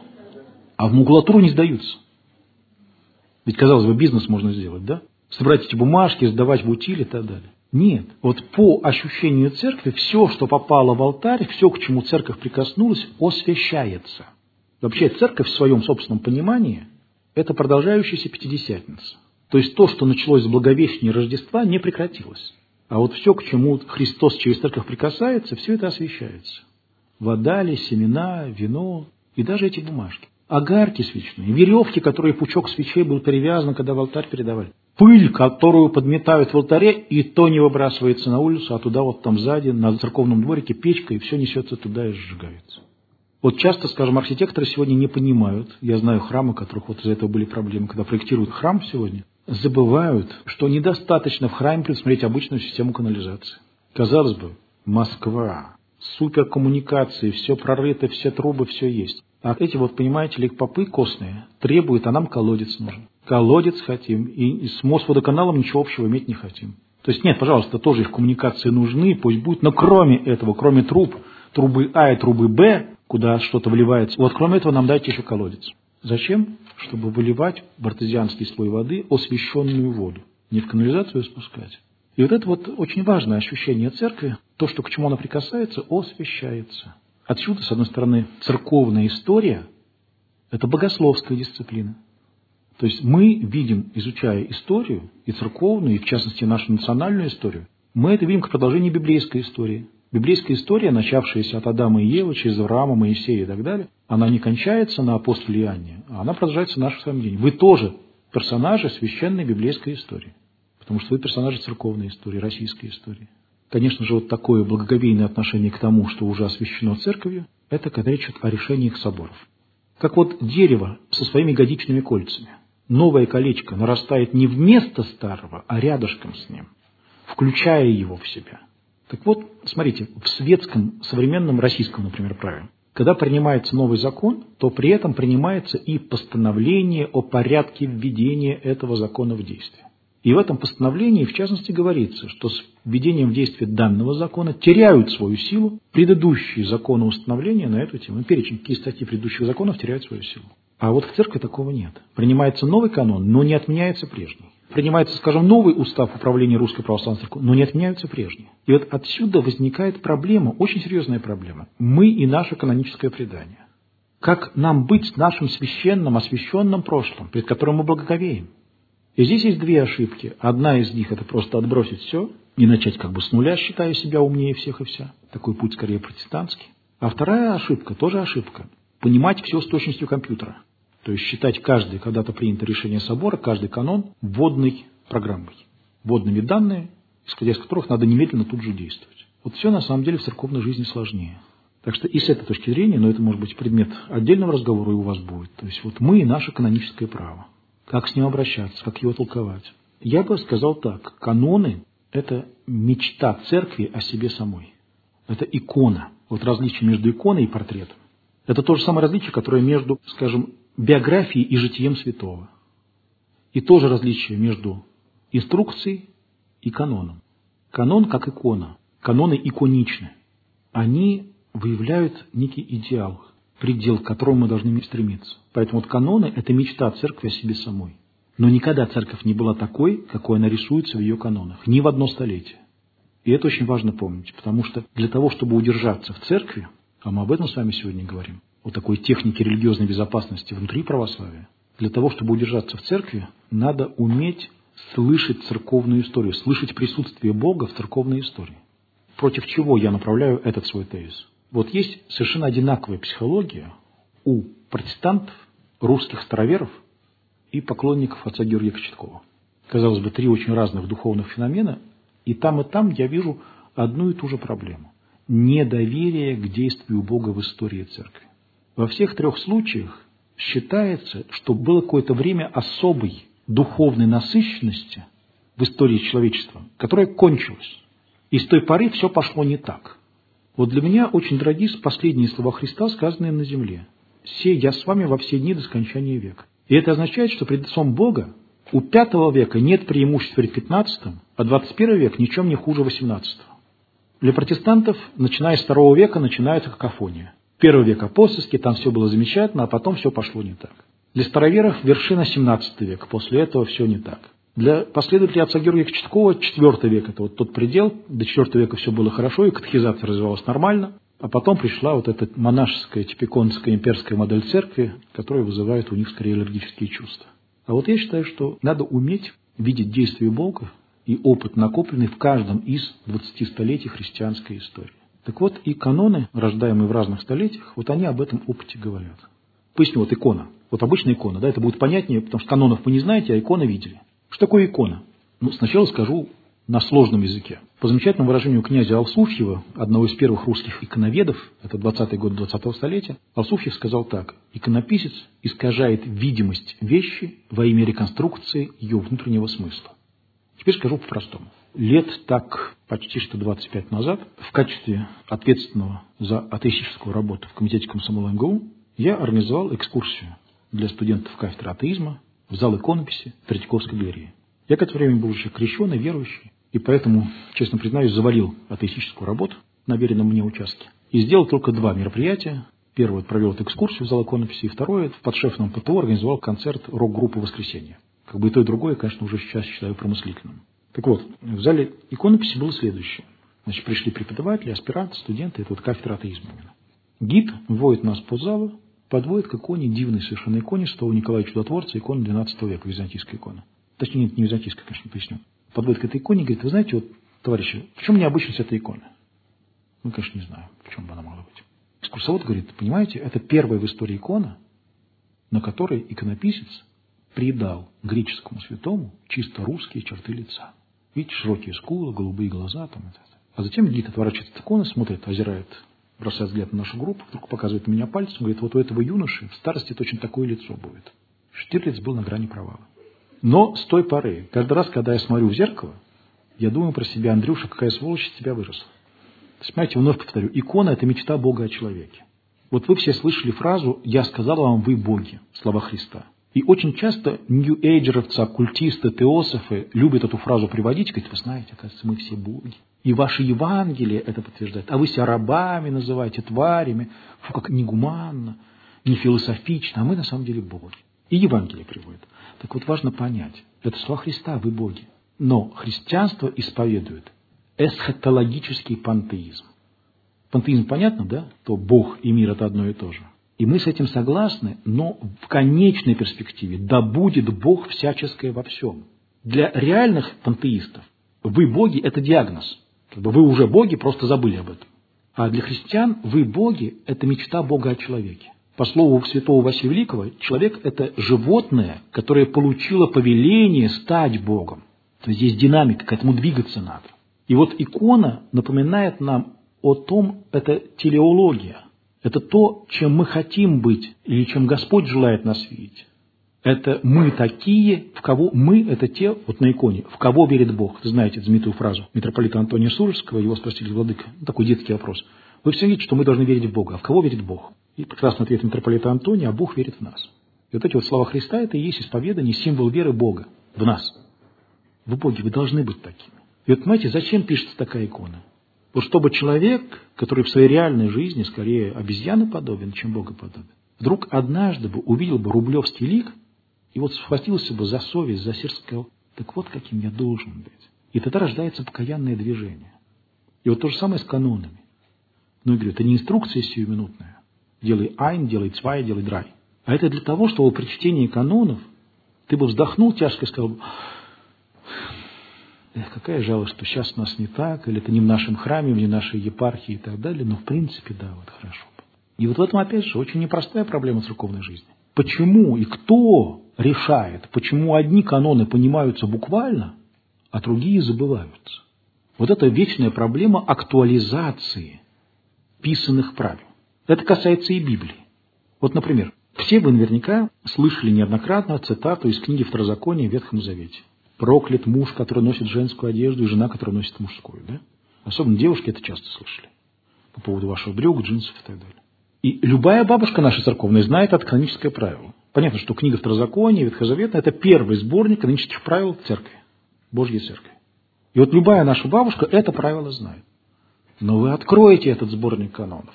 А в макулатуру не сдаются. Ведь, казалось бы, бизнес можно сделать, да? Собрать эти бумажки, сдавать в утиль и так далее. Нет. Вот по ощущению церкви, все, что попало в алтарь, все, к чему церковь прикоснулась, освящается. Вообще церковь в своем собственном понимании – это продолжающаяся пятидесятница. То есть то, что началось с Благовещения и Рождества, не прекратилось. А вот все, к чему Христос через церковь прикасается, все это освящается. Вода ли, семена, вино и даже эти бумажки. Огарки свечные, веревки, которые пучок свечей был перевязан, когда в алтарь передавали. Пыль, которую подметают в алтаре, и то не выбрасывается на улицу, а туда вот там сзади, на церковном дворике печка, и все несется туда и сжигается. Вот часто, скажем, архитекторы сегодня не понимают, я знаю храмы, у которых вот из-за этого были проблемы, когда проектируют храм сегодня, забывают, что недостаточно в храме предусмотреть обычную систему канализации. Казалось бы, Москва, суперкоммуникации, все прорыто, все трубы, все есть. А эти вот, понимаете ли, попы костные требуют, а нам колодец нужен. Колодец хотим, и с Мосводоканалом ничего общего иметь не хотим. То есть нет, пожалуйста, тоже их коммуникации нужны, пусть будет, но кроме этого, кроме труб, трубы А и трубы Б, куда что-то вливается, вот кроме этого нам дайте еще колодец. Зачем? Чтобы выливать в артезианский слой воды освященную воду, не в канализацию спускать. И вот это вот очень важное ощущение церкви, то, что к чему она прикасается, освящается. Отсюда, с одной стороны, церковная история – это богословская дисциплина. То есть мы видим, изучая историю, и церковную, и в частности нашу национальную историю, мы это видим как продолжение библейской истории. Библейская история, начавшаяся от Адама и Евы, через Авраама, Моисея и так далее, она не кончается на апостоле Иоанне, а она продолжается в нашем с вами день. Вы тоже персонажи священной библейской истории. потому что вы персонажи церковной истории, российской истории. Конечно же, вот такое благоговейное отношение к тому, что уже освящено церковью, это когда речь идет о решениях соборов. Как вот дерево со своими годичными кольцами. Новое колечко нарастает не вместо старого, а рядышком с ним, включая его в себя. Так вот, смотрите, в светском, современном российском, например, праве, когда принимается новый закон, то при этом принимается и постановление о порядке введения этого закона в действие. И в этом постановлении, в частности, говорится, что с введением в действие данного закона теряют свою силу предыдущие законы установления на эту тему. Перечень, какие статьи предыдущих законов теряют свою силу. А вот в церкви такого нет. Принимается новый канон, но не отменяется прежний. Принимается, скажем, новый устав управления Русской Православной Церковью, но не отменяются прежние. И вот отсюда возникает проблема, очень серьезная проблема. Мы и наше каноническое предание. Как нам быть с нашим священным, освященным прошлым, перед которым мы благоговеем? И здесь есть две ошибки. Одна из них – это просто отбросить все и начать как бы с нуля, считая себя умнее всех и вся. Такой путь скорее протестантский. А вторая ошибка, тоже ошибка – понимать все с точностью компьютера. То есть считать каждое когда-то принятое решение собора, каждый канон вводной программой. Вводными данными, исходя из которых надо немедленно тут же действовать. Вот все на самом деле в церковной жизни сложнее. Так что и с этой точки зрения, но это может быть предмет отдельного разговора и у вас будет. То есть вот мы и наше каноническое право. Как с ним обращаться, как его толковать. Я бы сказал так. Каноны – это мечта церкви о себе самой. Это икона. Вот различие между иконой и портретом. Это то же самое различие, которое между, скажем, биографией и житием святого. И тоже различие между инструкцией и каноном. Канон как икона. Каноны иконичны. Они выявляют некий идеал, предел, к которому мы должны стремиться. Поэтому вот каноны – это мечта церкви о себе самой. Но никогда церковь не была такой, какой она рисуется в ее канонах. Ни в одно столетие. И это очень важно помнить, потому что для того, чтобы удержаться в церкви, а мы об этом с вами сегодня говорим, о такой технике религиозной безопасности внутри православия, для того, чтобы удержаться в церкви, надо уметь слышать церковную историю, слышать присутствие Бога в церковной истории. Против чего я направляю этот свой тезис? Вот есть совершенно одинаковая психология у протестантов, русских староверов и поклонников отца Георгия Кочеткова. Казалось бы, три очень разных духовных феномена, и там я вижу одну и ту же проблему. Недоверие к действию Бога в истории церкви. Во всех трех случаях считается, что было какое-то время особой духовной насыщенности в истории человечества, которая кончилась. И с той поры все пошло не так. Вот для меня очень дороги последние слова Христа, сказанные на земле. «Се я с вами во все дни до скончания века». И это означает, что пред лицом Бога у V века нет преимуществ перед XV, а 21 век ничем не хуже XVIII. Для протестантов, начиная с II века, начинается какофония. Первый век апостольский, там все было замечательно, а потом все пошло не так. Для староверов вершина XVII век, после этого все не так. Для последователей отца Георгия Кочеткова IV век – это вот тот предел, до IV века все было хорошо, и катехизация развивалась нормально, а потом пришла вот эта монашеская, типиконская, имперская модель церкви, которая вызывает у них скорее аллергические чувства. А вот я считаю, что надо уметь видеть действие Бога и опыт, накопленный в каждом из 20 столетий христианской истории. Так вот, и каноны, рождаемые в разных столетиях, вот они об этом опыте говорят. Поясню, вот икона. Вот обычная икона, да, это будет понятнее, потому что канонов вы не знаете, а иконы видели. Что такое икона? Ну, сначала скажу на сложном языке. По замечательному выражению князя Алсуфьева, одного из первых русских иконоведов, это 20-й год 20-го столетия, Алсуфьев сказал так: иконописец искажает видимость вещи во имя реконструкции ее внутреннего смысла. Теперь скажу по-простому. Лет так почти что 25 назад в качестве ответственного за атеистическую работу в комитете комсомола МГУ я организовал экскурсию для студентов кафедры атеизма в зал иконописи Третьяковской галереи. Я к этому времени был уже крещеный, верующий, и поэтому, честно признаюсь, завалил атеистическую работу на веренном мне участке. И сделал только два мероприятия. Первое — провел эту экскурсию в зал иконописи, и второе — в подшефном ПТУ организовал концерт рок-группы «Воскресенье». Как бы и то, и другое, конечно, уже сейчас считаю промыслительным. Так вот, в зале иконописи было следующее. Значит, пришли преподаватели, аспиранты, студенты, это вот кафедра атеизма. Гид вводит нас по залу, подводит к иконе, дивной совершенно иконе Святого Николая Чудотворца, икона XII века, византийская икона. Точнее, нет, не византийская, конечно, поясню. Подводит к этой иконе и говорит: вы знаете, вот, товарищи, в чем необычность этой иконы? Мы, конечно, не знаем, в чем бы она могла быть. Экскурсовод говорит: понимаете, это первая в истории икона, на которой иконописец придал греческому святому чисто русские черты лица. Видите, широкие скулы, голубые глаза. Там, а затем Гид отворачивается от иконы, смотрит, озирает, бросает взгляд на нашу группу, вдруг показывает на меня пальцем, говорит, вот у этого юноши в старости точно такое лицо будет. Штирлиц был на грани провала. Но с той поры, каждый раз, когда я смотрю в зеркало, я думаю про себя: Андрюша, какая сволочь из тебя выросла. То есть, понимаете, вновь повторю, икона – это мечта Бога о человеке. Вот вы все слышали фразу «Я сказал вам, вы боги», слова Христа. И очень часто нью-эйджеровцы, оккультисты, теософы любят эту фразу приводить, говорят: вы знаете, оказывается, мы все боги. И ваше Евангелие это подтверждает. А вы себя рабами называете, тварями. Фу, как негуманно, не философично. А мы на самом деле боги. И Евангелие приводит. Так вот, важно понять, это слова Христа, вы боги. Но христианство исповедует эсхатологический пантеизм. Пантеизм понятно, да? То Бог и мир – это одно и то же. И мы с этим согласны, но в конечной перспективе да будет Бог всяческое во всем. Для реальных пантеистов вы боги – это диагноз. Как бы вы уже боги, просто забыли об этом. А для христиан вы боги – это мечта Бога о человеке. По слову святого Василия Великого, человек – это животное, которое получило повеление стать Богом. То есть здесь динамика, к этому двигаться надо. И вот икона напоминает нам о том, это телеология. Это то, чем мы хотим быть, или чем Господь желает нас видеть. Это мы такие, в кого мы, это те, вот на иконе, в кого верит Бог. Вы знаете знаменитую фразу митрополита Антония Сурожского, его спросили: владыка, такой детский вопрос. Вы все видите, что мы должны верить в Бога. А в кого верит Бог? И прекрасный ответ митрополита Антония: а Бог верит в нас. И вот эти вот слова Христа, это и есть исповедание, символ веры Бога в нас. Вы боги, вы должны быть такими. И вот понимаете, зачем пишется такая икона? Вот чтобы человек, который в своей реальной жизни скорее обезьяны подобен, чем Бога подобен, вдруг однажды бы увидел бы рублевский лик и вот схватился бы за совесть, за сердце, сказал: так вот каким я должен быть. И тогда рождается покаянное движение. И вот то же самое с канонами. Но я говорю, это не инструкция сиюминутная. Делай айн, делай цвай, делай драй. А это для того, чтобы при чтении канонов ты бы вздохнул тяжко и сказал: какая жалость, что сейчас у нас не так, или это не в нашем храме, не в нашей епархии и так далее, но в принципе, да, вот хорошо. И вот в этом, опять же, очень непростая проблема церковной жизни. Почему и кто решает, почему одни каноны понимаются буквально, а другие забываются? Вот это вечная проблема актуализации писанных правил. Это касается и Библии. Вот, например, все вы наверняка слышали неоднократно цитату из книги Второзакония в Ветхом Завете. Проклят муж, который носит женскую одежду, и жена, которая носит мужскую. Да? Особенно девушки это часто слышали. По поводу ваших брюк, джинсов и так далее. И любая бабушка наша церковная знает это каноническое правило. Понятно, что книга Второзакония, Ветхозаветная – это первый сборник канонических правил церкви, Божьей церкви. И вот любая наша бабушка это правило знает. Но вы откроете этот сборник канонов.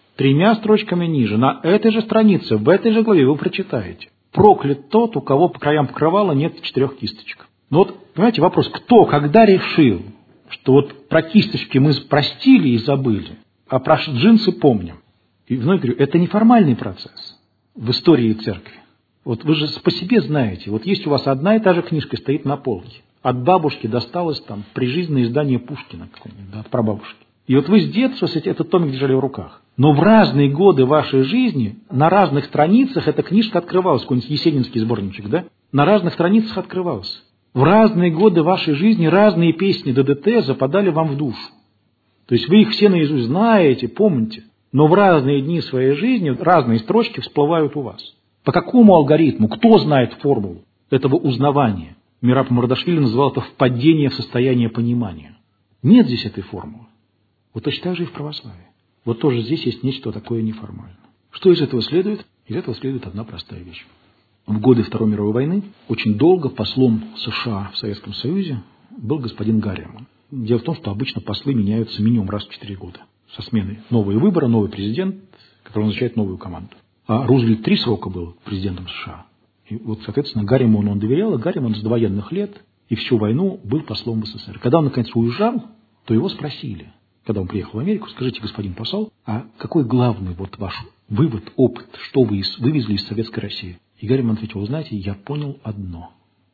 3 строчками ниже, на этой же странице, в этой же главе вы прочитаете: проклят тот, у кого по краям покрывала нет 4 кисточек. Но вот, понимаете, вопрос: кто, когда решил, что вот про кисточки мы простили и забыли, а про джинсы помним? И вновь говорю, это неформальный процесс в истории церкви. Вот вы же по себе знаете, вот есть у вас одна и та же книжка стоит на полке. От бабушки досталось там прижизненное издание Пушкина какое-нибудь, да, от прабабушки. И вот вы с детства этот томик держали в руках. Но в разные годы вашей жизни на разных страницах эта книжка открывалась, какой-нибудь есенинский сборничек, да? На разных страницах открывалась. В разные годы вашей жизни разные песни ДДТ западали вам в душу. То есть вы их все наизусть знаете, помните, но в разные дни своей жизни разные строчки всплывают у вас. По какому алгоритму? Кто знает формулу этого узнавания? Мераб Мардашвили называл это впадение в состояние понимания. Нет здесь этой формулы. Вот точно так же и в православии. Вот тоже здесь есть нечто такое неформальное. Что из этого следует? Из этого следует одна простая вещь. В годы Второй мировой войны очень долго послом США в Советском Союзе был господин Гарриман. Дело в том, что обычно послы меняются минимум раз в 4 года. Со сменой новые выборы, новый президент, который назначает новую команду. А Рузвельт 3 срока был президентом США. И вот, соответственно, Гарриману он доверял, и Гарриман с довоенных лет и всю войну был послом в СССР. Когда он, наконец, уезжал, то его спросили, когда он приехал в Америку: скажите, господин посол, а какой главный вот ваш вывод, опыт, что вы вывезли из Советской России? И Гарриман ответил: вы знаете, я понял одно.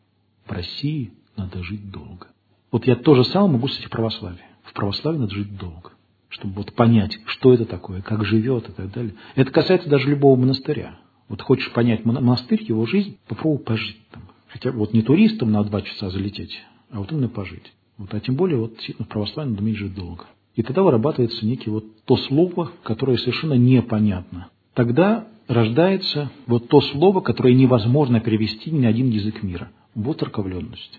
В России надо жить долго. Вот я то же самое могу сказать в православии. В православии надо жить долго, чтобы вот понять, что это такое, как живет и так далее. Это касается даже любого монастыря. Вот хочешь понять монастырь, его жизнь, попробуй пожить там. Хотя вот не туристам на 2 часа залететь, а вот именно пожить. Вот, а тем более вот действительно в православии надо уметь жить долго. И тогда вырабатывается некий вот то слово, которое совершенно непонятно. Тогда рождается вот то слово, которое невозможно перевести ни на один язык мира. Воцерковленность.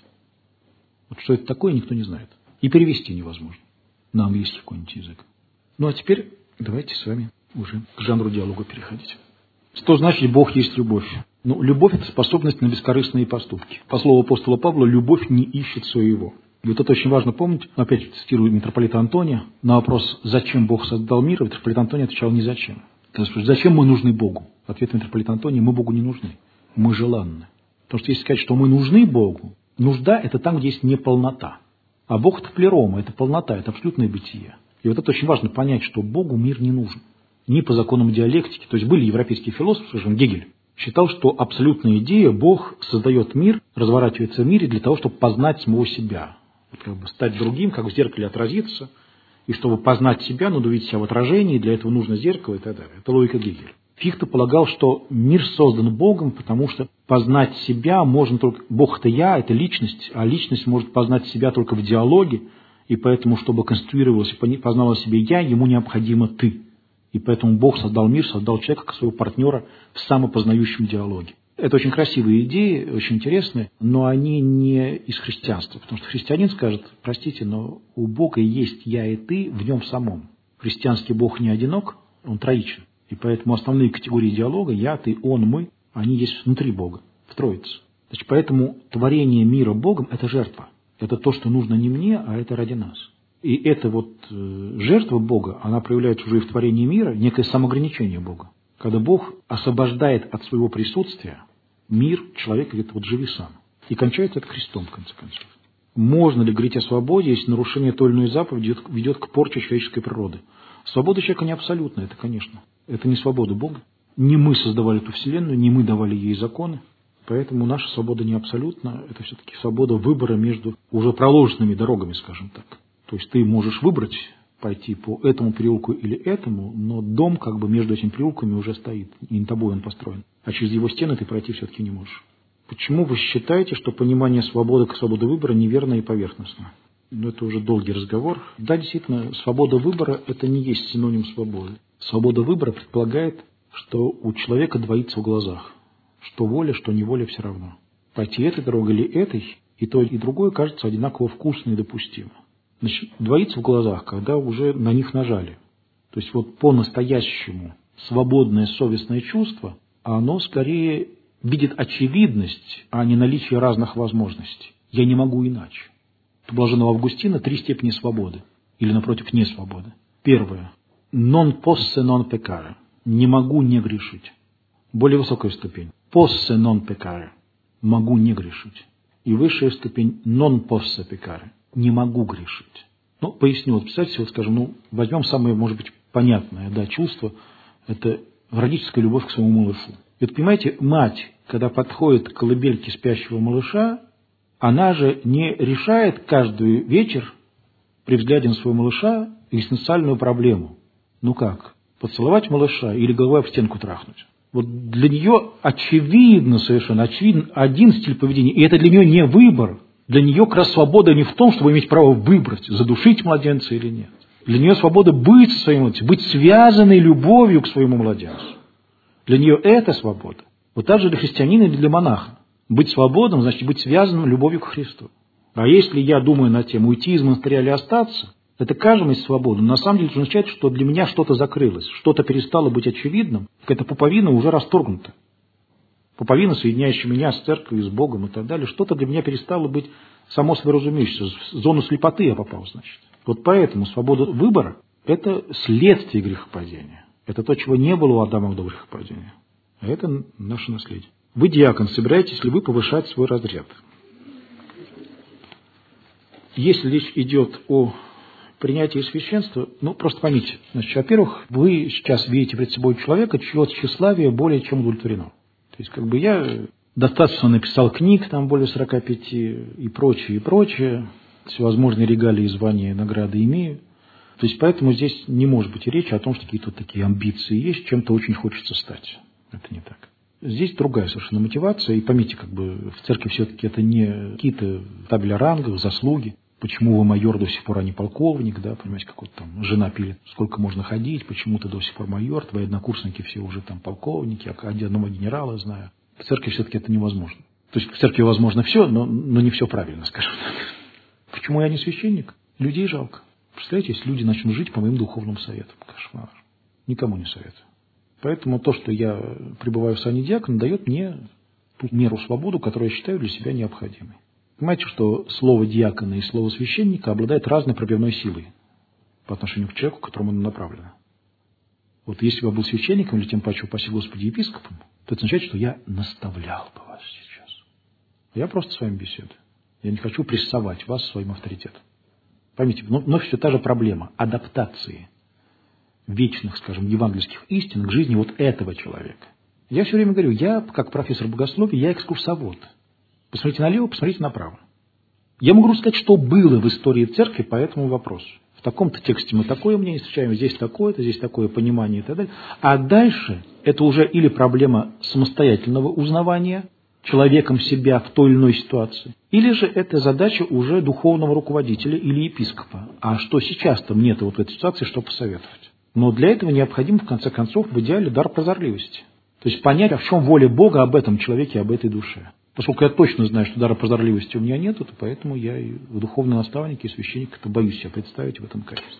Вот что это такое, никто не знает. И перевести невозможно на английский какой-нибудь язык. Ну а теперь давайте с вами уже к жанру диалога переходить. Что значит Бог есть любовь? Ну, любовь – это способность на бескорыстные поступки. По слову апостола Павла, любовь не ищет своего. И вот это очень важно помнить. Опять цитирую митрополита Антония. На вопрос, зачем Бог создал мир, митрополит Антоний отвечал ни зачем. То есть, зачем мы нужны Богу? Ответ митрополита Антония: мы Богу не нужны. Мы желанны. Потому что если сказать, что мы нужны Богу, нужда – это там, где есть неполнота. А Бог – это плерома, это полнота, это абсолютное бытие. И вот это очень важно понять, что Богу мир не нужен. Ни по законам диалектики. То есть были европейские философы, скажем, Гегель считал, что абсолютная идея – Бог создает мир, разворачивается в мире для того, чтобы познать самого себя. Как бы стать другим, как в зеркале отразиться. И чтобы познать себя, надо увидеть себя в отражении, для этого нужно зеркало и так далее. Это логика Гегеля. Фихте полагал, что мир создан Богом, потому что познать себя можно только... Бог – это я, это личность, а личность может познать себя только в диалоге, и поэтому, чтобы конструировалось и познало себе я, ему необходимо ты. И поэтому Бог создал мир, создал человека как своего партнера в самопознающем диалоге. Это очень красивые идеи, очень интересные, но они не из христианства. Потому что христианин скажет: простите, но у Бога есть я и ты в нем самом. Христианский Бог не одинок, он троичен. И поэтому основные категории диалога — я, ты, он, мы — они есть внутри Бога, в Троице. Значит, поэтому творение мира Богом — это жертва. Это то, что нужно не мне, а это ради нас. И эта вот жертва Бога, она проявляется уже и в творении мира, некое самоограничение Бога. Когда Бог освобождает от своего присутствия мир, человек говорит: вот живи сам. И кончается это крестом, в конце концов. Можно ли говорить о свободе, если нарушение той или иной заповеди ведет к порче человеческой природы? Свобода человека не абсолютная, это, конечно. Это не свобода Бога. Не мы создавали эту вселенную, не мы давали ей законы. Поэтому наша свобода не абсолютна. Это все-таки свобода выбора между уже проложенными дорогами, скажем так. То есть ты можешь выбрать пойти по этому переулку или этому, но дом как бы между этими переулками уже стоит, и не тобой он построен. А через его стены ты пройти все-таки не можешь. Почему вы считаете, что понимание свободы как свободы выбора неверно и поверхностно? Ну, это уже долгий разговор. Да, действительно, свобода выбора – это не есть синоним свободы. Свобода выбора предполагает, что у человека двоится в глазах. Что воля, что неволя все равно. Пойти этой дорогой или этой, и то, и другое кажется одинаково вкусно и допустимо. Значит, двоится в глазах, когда уже на них нажали. То есть вот по-настоящему свободное совестное чувство, оно скорее видит очевидность, а не наличие разных возможностей. Я не могу иначе. У блаженного Августина 3 степени свободы, или, напротив, несвободы. Первое. Non posse non peccare. Не могу не грешить. Более высокая ступень. Posse non peccare. Могу не грешить. И высшая ступень non posse peccare. Не могу грешить. Ну, поясню. Вот представьте, вот скажем, возьмем самое, может быть, понятное, чувство. Это родительская любовь к своему малышу. И вот, понимаете, мать, когда подходит к колыбельке спящего малыша, она же не решает каждый вечер при взгляде на своего малыша экзистенциальную проблему. Ну как? Поцеловать малыша или головой об стенку трахнуть? Вот для нее очевидно, совершенно очевидно один стиль поведения, и это для нее не выбор. Для нее как раз свобода не в том, чтобы иметь право выбрать, задушить младенца или нет. Для нее свобода быть со своим младенцем, быть связанной любовью к своему младенцу. Для нее это свобода. Вот так же для христианина или для монаха. Быть свободным, значит быть связанным любовью к Христу. А если я думаю на тему уйти из монастыря или остаться, это каждому есть свобода. Но на самом деле это означает, что для меня что-то закрылось, что-то перестало быть очевидным, какая-то пуповина уже расторгнута. Пуповина, соединяющая меня с церковью, с Богом и так далее, что-то для меня перестало быть само собой разумеющееся. В зону слепоты я попал, значит. Вот поэтому свобода выбора – это следствие грехопадения. Это то, чего не было у Адама до грехопадения. А это наше наследие. Вы, диакон, собираетесь ли вы повышать свой разряд? Если речь идет о принятии священства, просто поймите. Значит, во-первых, вы сейчас видите перед собой человека, чье тщеславие более чем удовлетворено. То есть, я достаточно написал книг, там более 45 и прочее, всевозможные регалии, звания, награды имею. То есть, поэтому здесь не может быть и речи о том, что какие-то такие амбиции есть, чем-то очень хочется стать. Это не так. Здесь другая совершенно мотивация. И поймите, в церкви все-таки это не какие-то табели рангов, заслуги. Почему вы майор до сих пор, а не полковник, да, понимаете, какой-то там жена пилит, сколько можно ходить, почему ты до сих пор майор, твои однокурсники все уже там полковники, а одного генерала знаю. В церкви все-таки это невозможно. То есть в церкви возможно все, но не все правильно, скажем так. Почему я не священник? Людей жалко. Представляете, если люди начнут жить по моим духовным советам. Кошмар. Никому не советую. Поэтому то, что я пребываю в сане диакона, дает мне ту меру свободу, которую я считаю для себя необходимой. Понимаете, что слово диакона и слово священника обладает разной пробивной силой по отношению к человеку, к которому оно направлено. Вот если бы я был священником, или тем паче, упаси Господи, епископом, то это означает, что я наставлял бы вас сейчас. Я просто с вами беседую. Я не хочу прессовать вас своим авторитетом. Поймите, вновь все та же проблема адаптации вечных, скажем, евангельских истин к жизни вот этого человека. Я все время говорю, я, как профессор богословия, я экскурсовод. Посмотрите налево, посмотрите направо. Я могу сказать, что было в истории церкви по этому вопросу. В таком-то тексте мы такое мнение встречаем, здесь такое-то, здесь такое понимание и так далее. А дальше это уже или проблема самостоятельного узнавания человеком себя в той или иной ситуации, или же это задача уже духовного руководителя или епископа. А что сейчас-то мне-то вот в этой ситуации, что посоветовать? Но для этого необходим, в конце концов, в идеале дар прозорливости. То есть понять, а в чем воля Бога об этом человеке, об этой душе. Поскольку я точно знаю, что дара прозорливости у меня нет, то поэтому я и в духовном наставнике, и священнике боюсь себя представить в этом качестве.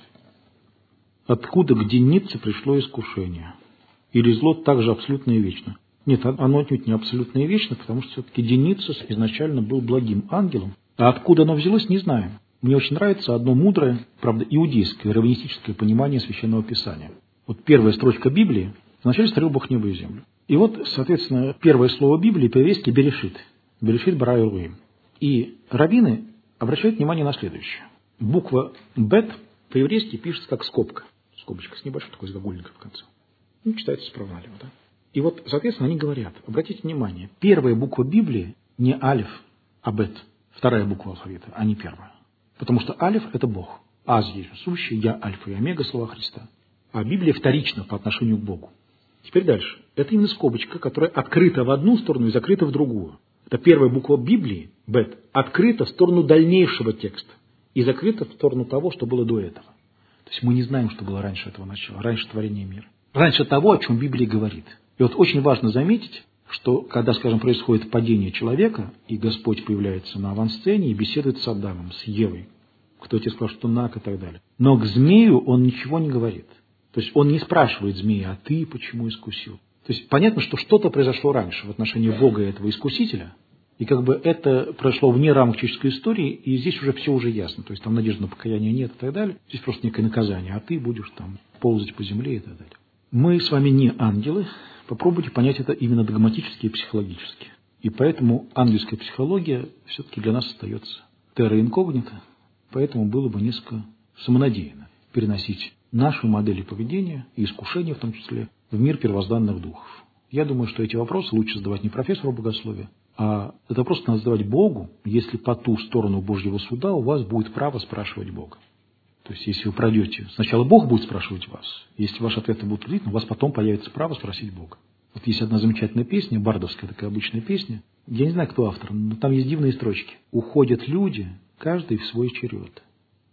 Откуда к деннице пришло искушение? Или зло также абсолютно и вечно? Нет, оно отнюдь не абсолютно и вечно, потому что все-таки денница изначально был благим ангелом. А откуда оно взялось, не знаем. Мне очень нравится одно мудрое, правда, иудейское, раввинистическое понимание Священного Писания. Вот первая строчка Библии: «Вначале створил Бог небо и землю». И вот, соответственно, первое слово Библии по-еврейски «берешит». «Берешит бара Элоим». И раввины обращают внимание на следующее. Буква «бет» по-еврейски пишется как скобка. Скобочка с небольшой такой загогульникой в конце. Читается справа налево, да? И вот, соответственно, они говорят, обратите внимание, первая буква Библии не алиф, а бет. Вторая буква алфавита, а не первая. Потому что алиф – это Бог. Аз есть сущий, я альфа и омега, слова Христа. А Библия вторична по отношению к Богу. Теперь дальше. Это именно скобочка, которая открыта в одну сторону и закрыта в другую. Это первая буква Библии, бет, открыта в сторону дальнейшего текста и закрыта в сторону того, что было до этого. То есть мы не знаем, что было раньше этого начала, раньше творения мира. Раньше того, о чем Библия говорит. И вот очень важно заметить, что когда, скажем, происходит падение человека, и Господь появляется на авансцене и беседует с Адамом, с Евой, кто тебе сказал, что наг и так далее. Но к змею он ничего не говорит. То есть он не спрашивает змея, а ты почему искусил? То есть понятно, что что-то произошло раньше в отношении Бога и этого искусителя, и это произошло вне рамок человеческой истории, и здесь уже все уже ясно. То есть там надежды на покаяние нет и так далее. Здесь просто некое наказание, а ты будешь там ползать по земле и так далее. Мы с вами не ангелы. Попробуйте понять это именно догматически и психологически. И поэтому ангельская психология все-таки для нас остается терра инкогнита, поэтому было бы несколько самонадеянно переносить наши модели поведения и искушения в том числе в мир первозданных духов. Я думаю, что эти вопросы лучше задавать не профессору богословия, а этот вопрос надо задавать Богу, если по ту сторону Божьего суда у вас будет право спрашивать Бога. То есть, если вы пройдете, сначала Бог будет спрашивать вас. Если ваши ответы будут удивительны, у вас потом появится право спросить Бога. Вот есть одна замечательная песня, бардовская такая обычная песня. Я не знаю, кто автор, но там есть дивные строчки. «Уходят люди, каждый в свой черед.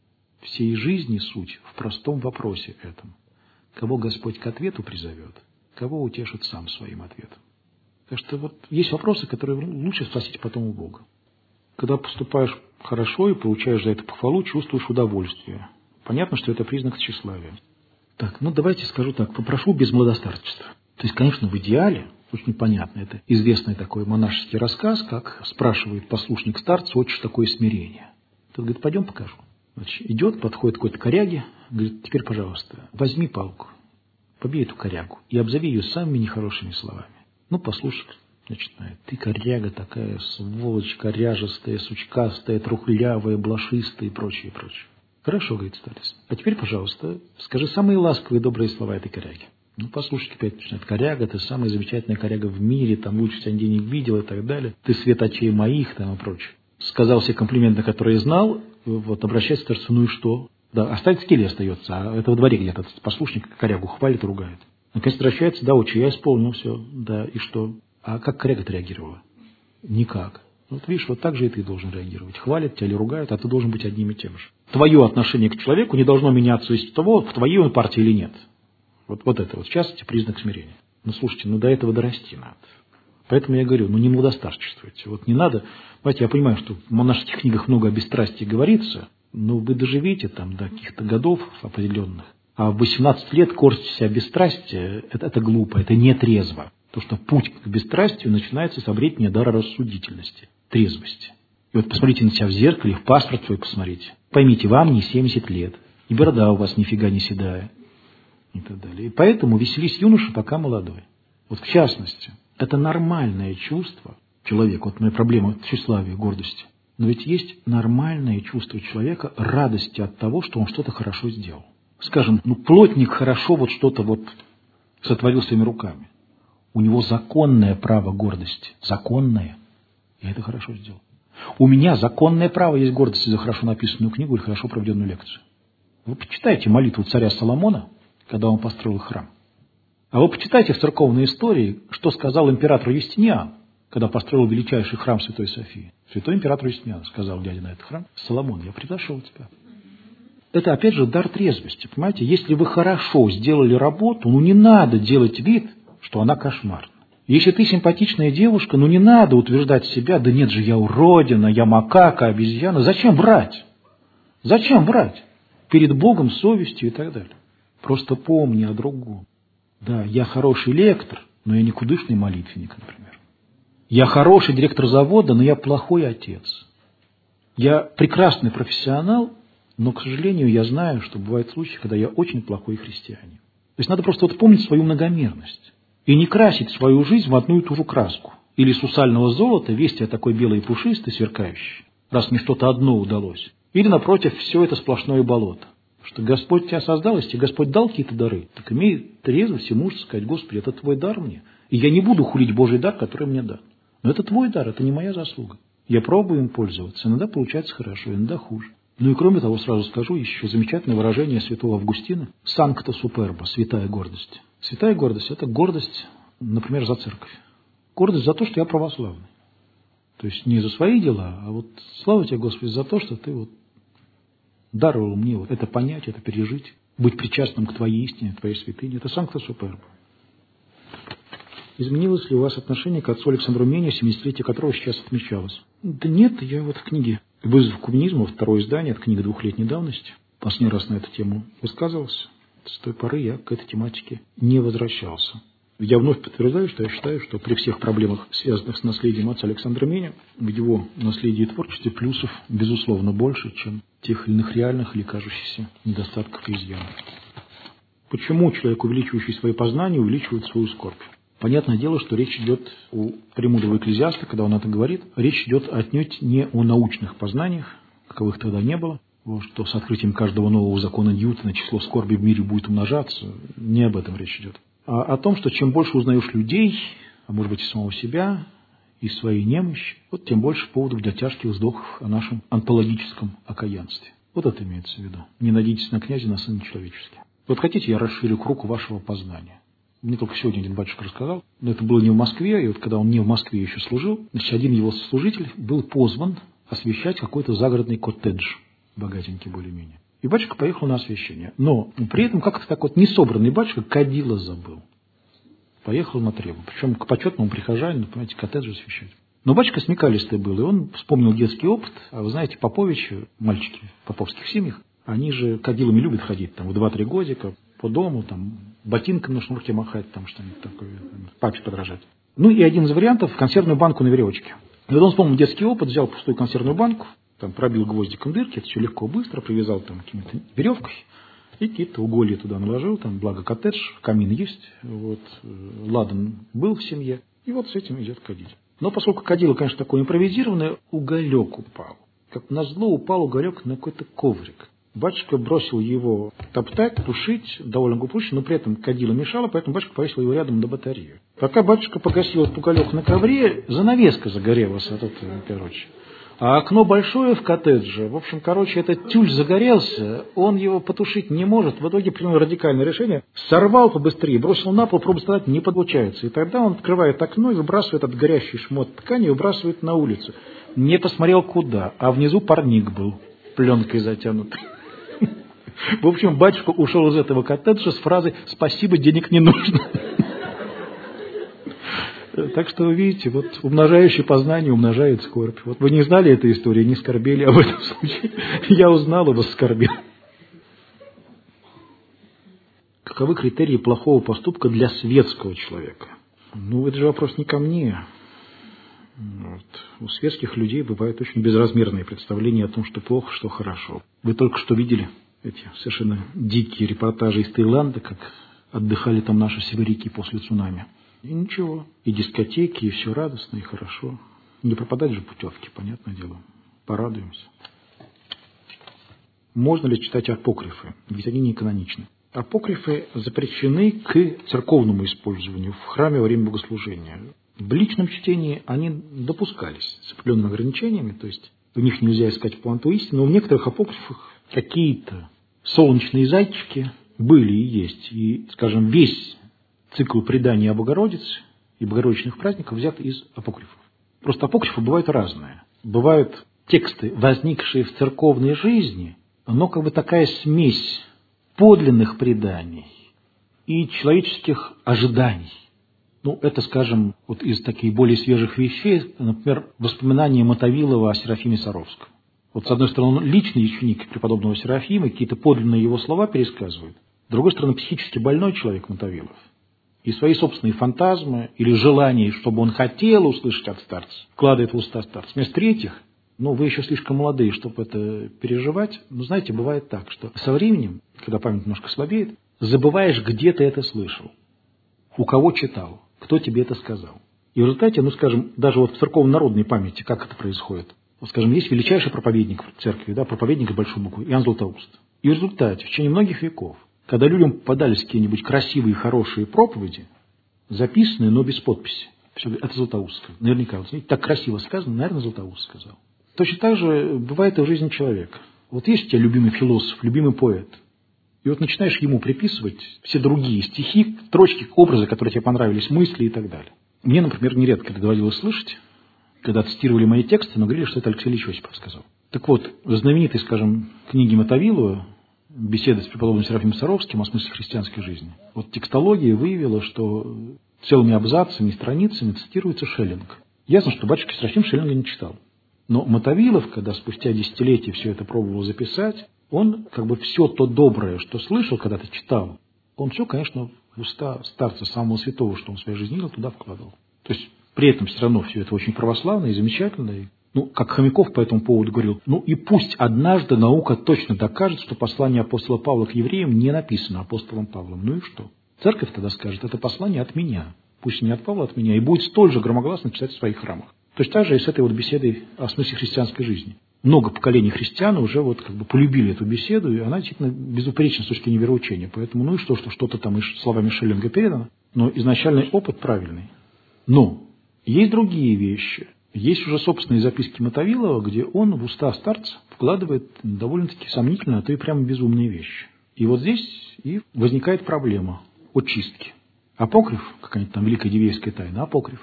Всей жизни суть в простом вопросе этом. Кого Господь к ответу призовет, кого утешит сам своим ответом». Так что вот есть вопросы, которые лучше спросить потом у Бога. Когда поступаешь хорошо и получаешь за это похвалу, чувствуешь удовольствие. Понятно, что это признак тщеславия. Так, давайте скажу так, попрошу без младостарчества. То есть, конечно, в идеале, очень понятно, это известный такой монашеский рассказ, как спрашивает послушник старца, хочешь такое смирение. Тот говорит, пойдем покажу. Значит, идет, подходит к какой-то коряге, говорит, теперь, пожалуйста, возьми палку, побей эту корягу и обзови ее самыми нехорошими словами. Послушай, начинает, ты коряга такая, сволочь, коряжестая, сучкастая, трухлявая, блошистая и прочее, прочее. Хорошо, говорит старец. А теперь, пожалуйста, скажи самые ласковые и добрые слова этой коряги. Послушайте, опять начинает, коряга, ты самая замечательная коряга в мире, там лучше тебя нигде не видел и так далее. Ты свет очей моих, там и прочее. Сказал все комплименты, которые знал, обращается к старцу, и что? Да, оставить скеле остается, а это во дворе где-то послушник корягу хвалит и ругает. Наконец возвращается, да, отче, я исполнил все, да, и что? А как Корега отреагировала? Никак. Вот видишь, вот так же и ты должен реагировать. Хвалят тебя или ругают, а ты должен быть одним и тем же. Твое отношение к человеку не должно меняться из того, в твоей он партии или нет. Вот это вот, в частности, признак смирения. Ну, слушайте, до этого дорасти надо. Поэтому я говорю, не младостарчествуйте. Вот не надо, знаете, я понимаю, что в монашеских книгах много о бесстрастии говорится, но вы доживете там до каких-то годов определенных, а в 18 лет корчите себя бесстрастие, это глупо, это не трезво. Потому что путь к бесстрастию начинается с обретения дара рассудительности, трезвости. И вот посмотрите на себя в зеркале, в паспорт свой посмотрите. Поймите, вам не 70 лет, и борода у вас нифига не седая, и так далее. И поэтому веселись, юноша, пока молодой. Вот в частности, это нормальное чувство человека. Вот моя проблема тщеславия, гордости. Но ведь есть нормальное чувство человека радости от того, что он что-то хорошо сделал. Скажем, плотник хорошо вот что-то вот сотворил своими руками. У него законное право гордости. Законное. Я это хорошо сделал. У меня законное право есть гордости за хорошо написанную книгу или хорошо проведенную лекцию. Вы почитайте молитву царя Соломона, когда он построил храм. А вы почитайте в церковной истории, что сказал император Юстиниан, когда построил величайший храм Святой Софии. Святой император Юстиниан сказал, глядя на этот храм: Соломон, я приглашал тебя. Это, опять же, дар трезвости. Понимаете, если вы хорошо сделали работу, не надо делать вид, что она кошмарна. Если ты симпатичная девушка, не надо утверждать себя: да нет же, я уродина, я макака, обезьяна. Зачем врать? Зачем врать? Перед Богом, совестью и так далее. Просто помни о другом. Да, я хороший лектор, но я никудышный молитвенник, например. Я хороший директор завода, но я плохой отец. Я прекрасный профессионал, но, к сожалению, я знаю, что бывают случаи, когда я очень плохой христианин. То есть надо просто помнить свою многомерность и не красить свою жизнь в одну и ту же краску. Или сусального золота, весь я такой белый и пушистый, сверкающий, раз мне что-то одно удалось. Или, напротив, все это сплошное болото. Что Господь тебя создал, если тебе Господь дал какие-то дары, так имей трезвость и мужество сказать: Господи, это Твой дар мне. И я не буду хулить Божий дар, который мне дан. Но это Твой дар, это не моя заслуга. Я пробую им пользоваться. Иногда получается хорошо, иногда хуже. Ну и кроме того, сразу скажу еще замечательное выражение святого Августина: «Санкта суперба», святая гордость. Святая гордость – это гордость, например, за церковь. Гордость за то, что я православный. То есть не за свои дела, а вот слава тебе, Господи, за то, что ты вот даровал мне вот это понять, это пережить, быть причастным к Твоей истине, Твоей святыне. Это санкта суперба. Изменилось ли у вас отношение к отцу Александру Мене, 70-летие которого сейчас отмечалось? Да нет, я вот в книге «Вызов к коммунизму», второе издание, это книга 2-летней давности, последний раз на эту тему высказывался. С той поры я к этой тематике не возвращался. Я вновь подтверждаю, что я считаю, что при всех проблемах, связанных с наследием отца Александра Мене, в его наследии и творчестве плюсов, безусловно, больше, чем тех или иных реальных или кажущихся недостатков и изъянов. Почему человек, увеличивающий свои познания, увеличивает свою скорбь? Понятное дело, что речь идет у премудрого экклезиаста, когда он это говорит, речь идет отнюдь не о научных познаниях, каковых тогда не было, что с открытием каждого нового закона Ньютона число скорби в мире будет умножаться. Не об этом речь идет. А о том, что чем больше узнаешь людей, а может быть и самого себя, и своей немощи, вот тем больше поводов для тяжких вздохов о нашем онтологическом окаянстве. Вот это имеется в виду. Не надейтесь на князя, на сына человеческого. Вот хотите, я расширю круг вашего познания. Мне только сегодня один батюшка рассказал, но это было не в Москве, и вот когда он не в Москве еще служил, значит, один его служитель был позван освещать какой-то загородный коттедж, богатенький более-менее. И батюшка поехал на освящение. Но при этом как-то так вот несобранный батюшка кадила забыл. Поехал на требу. Причем к почетному прихожанину, понимаете, коттедж освещать. Но батюшка смекалистый был, и он вспомнил детский опыт. А вы знаете, поповичи, мальчики в поповских семьях, они же кадилами любят ходить там в 2-3 годика по дому, там ботинками на шнурке махать, там что-нибудь такое, папе подражать. Ну и один из вариантов – консервную банку на веревочке. И вот он вспомнил детский опыт, взял пустую консервную банку, там пробил гвоздиком дырки, это все легко, быстро, привязал там какой-то веревкой и какие-то уголья туда наложил, там, благо коттедж, камин есть, вот, ладан был в семье, и вот с этим идет кадить. Но поскольку кадило, конечно, такое импровизированное, уголек упал. Как назло упал уголек на какой-то коврик. Батюшка бросил его топтать, тушить, довольно глупуще, но при этом кадило мешало, поэтому батюшка повесил его рядом на батарею. Пока батюшка погасил этот уголек на ковре, занавеска загорелась от этого, короче. А окно большое в коттедже, в общем, этот тюль загорелся, он его потушить не может. В итоге принял радикальное решение, сорвал побыстрее, бросил на пол, пробовал встать, не получается. И тогда он открывает окно и выбрасывает этот горящий шмот ткани, выбрасывает на улицу. Не посмотрел куда, а внизу парник был, пленкой затянут. В общем, батюшка ушел из этого коттеджа с фразой «спасибо, денег не нужно». Так что, вы видите, вот умножающее познание умножает скорбь. Вот вы не знали этой истории, не скорбели об этом случае. Я узнал и воскорбел. Каковы критерии плохого поступка для светского человека? Ну, это же вопрос не ко мне. Вот. У светских людей бывают очень безразмерные представления о том, что плохо, что хорошо. Вы только что видели эти совершенно дикие репортажи из Таиланда, как отдыхали там наши северяки после цунами. И ничего, и дискотеки, и все радостно, и хорошо. Не пропадать же путевки, понятное дело. Порадуемся. Можно ли читать апокрифы? Ведь они не каноничны. Апокрифы запрещены к церковному использованию в храме во время богослужения. В личном чтении они допускались с определенными ограничениями, то есть в них нельзя искать полноту истины, но в некоторых апокрифах какие-то солнечные зайчики были и есть. И, скажем, весь цикл преданий о Богородице и богородичных праздников взят из апокрифов. Просто апокрифы бывают разные. Бывают тексты, возникшие в церковной жизни, но как бы такая смесь подлинных преданий и человеческих ожиданий. Ну, это, скажем, вот из таких более свежих вещей, например, воспоминания Мотовилова о Серафиме Саровском. Вот, с одной стороны, он личный ученик преподобного Серафима, какие-то подлинные его слова пересказывает. С другой стороны, психически больной человек Мотовилов. И свои собственные фантазмы или желания, чтобы он хотел услышать от старца, вкладывает в уста старца. Вместо этих, вы еще слишком молодые, чтобы это переживать. Но, знаете, бывает так, что со временем, когда память немножко слабеет, забываешь, где ты это слышал, у кого читал, кто тебе это сказал. И в результате, скажем, даже вот в церковно-народной памяти, как это происходит. Вот, скажем, есть величайший проповедник в церкви, проповедник с большой буквы, Иоанн Златоуст. И в результате, в течение многих веков, когда людям попадались какие-нибудь красивые, хорошие проповеди, записанные, но без подписи. Все, это Златоуст сказал. Наверняка, вот, так красиво сказано, наверное, Златоуст сказал. Точно так же бывает и в жизни человека. Вот есть у тебя любимый философ, любимый поэт, и вот начинаешь ему приписывать все другие стихи, строчки, образы, которые тебе понравились, мысли и так далее. Мне, например, нередко доводилось слышать, когда цитировали мои тексты, но говорили, что это Алексей Ильич Осипов сказал. Так вот, в знаменитой, скажем, книге Мотовилова «Беседы с преподобным Серафимом Саровским о смысле христианской жизни», вот текстология выявила, что целыми абзацами и страницами цитируется Шеллинг. Ясно, что батюшка Серафим Шеллинга не читал. Но Мотовилов, когда спустя десятилетия все это пробовал записать, он как бы все то доброе, что слышал, когда-то читал, он все, конечно, в уста старца самого святого, что он в своей жизни видел, туда вкладывал. То есть при этом все равно все это очень православно и замечательно. И, как Хомяков по этому поводу говорил, и пусть однажды наука точно докажет, что послание апостола Павла к евреям не написано апостолом Павлом. Ну и что? Церковь тогда скажет, это послание от меня. Пусть не от Павла, от меня. И будет столь же громогласно читать в своих храмах. Точно так же и с этой вот беседой о смысле христианской жизни. Много поколений христиан уже полюбили эту беседу, и она действительно безупречна с точки зрения вероучения. Поэтому, что что-то там и словами Шеллинга передано, но изначальный опыт правильный. Но есть другие вещи. Есть уже собственные записки Мотовилова, где он в уста старца вкладывает довольно-таки сомнительные, а то и прямо безумные вещи. И вот здесь и возникает проблема очистки. Апокриф, какая-нибудь там великая дивейская тайна, апокриф.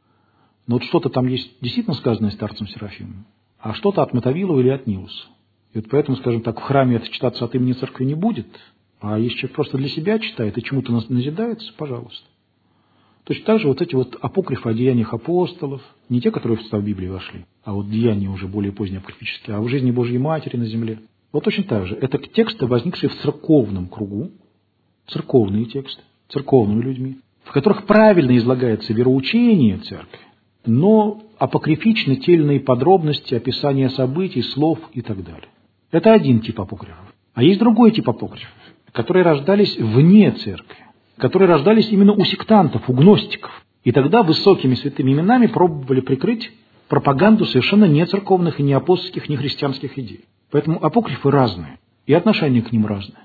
Но вот что-то там есть действительно сказанное старцем Серафимом, а что-то от Мотовилова или от Нилуса. И вот поэтому, скажем так, в храме это читаться от имени церкви не будет, а если человек просто для себя читает и чему-то назидается, пожалуйста. Точно так же вот эти вот апокрифы о деяниях апостолов, не те, которые в состав Библии вошли, а вот деяния уже более поздние апокрифические, а в жизни Божьей Матери на земле. Вот точно так же. Это тексты, возникшие в церковном кругу, церковные тексты, церковными людьми, в которых правильно излагается вероучение церкви, но апокрифичны тельные подробности, описания событий, слов и так далее. Это один тип апокрифов. А есть другой тип апокрифов, которые рождались вне церкви, которые рождались именно у сектантов, у гностиков. И тогда высокими святыми именами пробовали прикрыть пропаганду совершенно не церковных и не апостольских, не христианских идей. Поэтому апокрифы разные, и отношение к ним разное.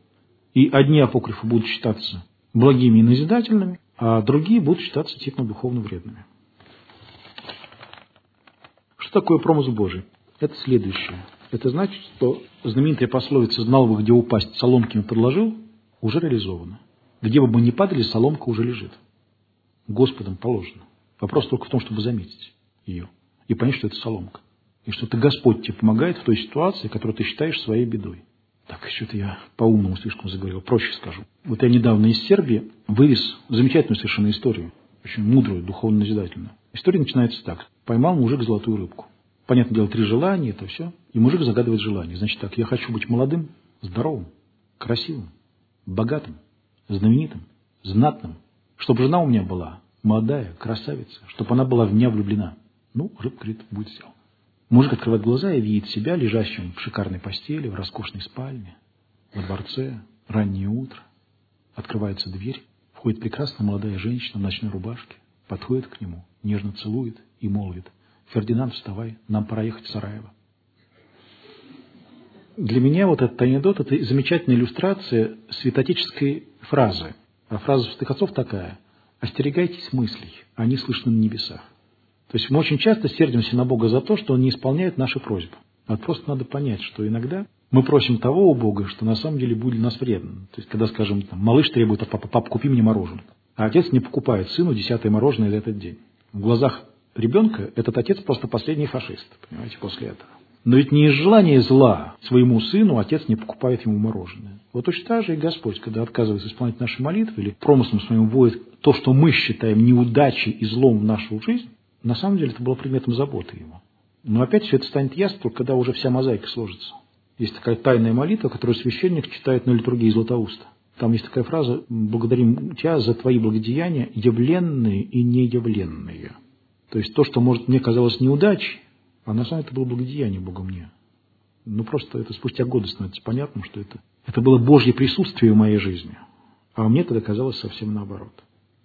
И одни апокрифы будут считаться благими и назидательными, а другие будут считаться действительно духовно вредными. Что такое промысл Божий? Это следующее. Это значит, что знаменитая пословица «знал бы, где упасть, соломками подложил» уже реализована. Где бы мы ни падали, соломка уже лежит. Господом положено. Вопрос только в том, чтобы заметить ее и понять, что это соломка. И что это Господь тебе помогает в той ситуации, которую ты считаешь своей бедой. Так, что-то я по-умному слишком заговорил. Проще скажу. Вот я недавно из Сербии вывез замечательную совершенно историю. Очень мудрую, духовно-назидательную. История начинается так. Поймал мужик золотую рыбку. Понятное дело, 3 желания, это все. И мужик загадывает желание. Значит так, я хочу быть молодым, здоровым, красивым, богатым, знаменитым, знатным. Чтобы жена у меня была молодая, красавица. Чтобы она была в меня влюблена. Ну, рыбка, говорит, будет сделано. Мужик открывает глаза и видит себя лежащим в шикарной постели, в роскошной спальне, во дворце, раннее утро. Открывается дверь, входит прекрасная молодая женщина в ночной рубашке, подходит к нему, нежно целует и молвит: «Фердинанд, вставай, нам пора ехать в Сараево». Для меня вот этот анекдот – это замечательная иллюстрация святоотеческой фразы. А фраза святых отцов такая: «Остерегайтесь мыслей, они слышны на небесах». То есть мы очень часто сердимся на Бога за то, что Он не исполняет наши просьбы. А просто надо понять, что иногда мы просим того у Бога, что на самом деле будет для нас вредно. То есть когда, скажем, там, малыш требует от папы: «Папа, купи мне мороженое». А отец не покупает сыну 10-е мороженое за этот день. В глазах ребенка этот отец просто последний фашист, понимаете, после этого. Но ведь не из желания зла своему сыну отец не покупает ему мороженое. Вот точно так же и Господь, когда отказывается исполнять наши молитвы или промыслом своим вводит то, что мы считаем неудачей и злом в нашу жизнь, на самом деле это было предметом заботы его. Но опять все это станет ясно, только когда уже вся мозаика сложится. Есть такая тайная молитва, которую священник читает на литургии Златоуста. Там есть такая фраза: «Благодарим Тебя за Твои благодеяния, явленные и неявленные». То есть то, что, может, мне казалось неудачей, а на самом деле это было благодеяние Бога мне. Ну просто это спустя годы становится понятным, что это было Божье присутствие в моей жизни. А мне тогда казалось совсем наоборот.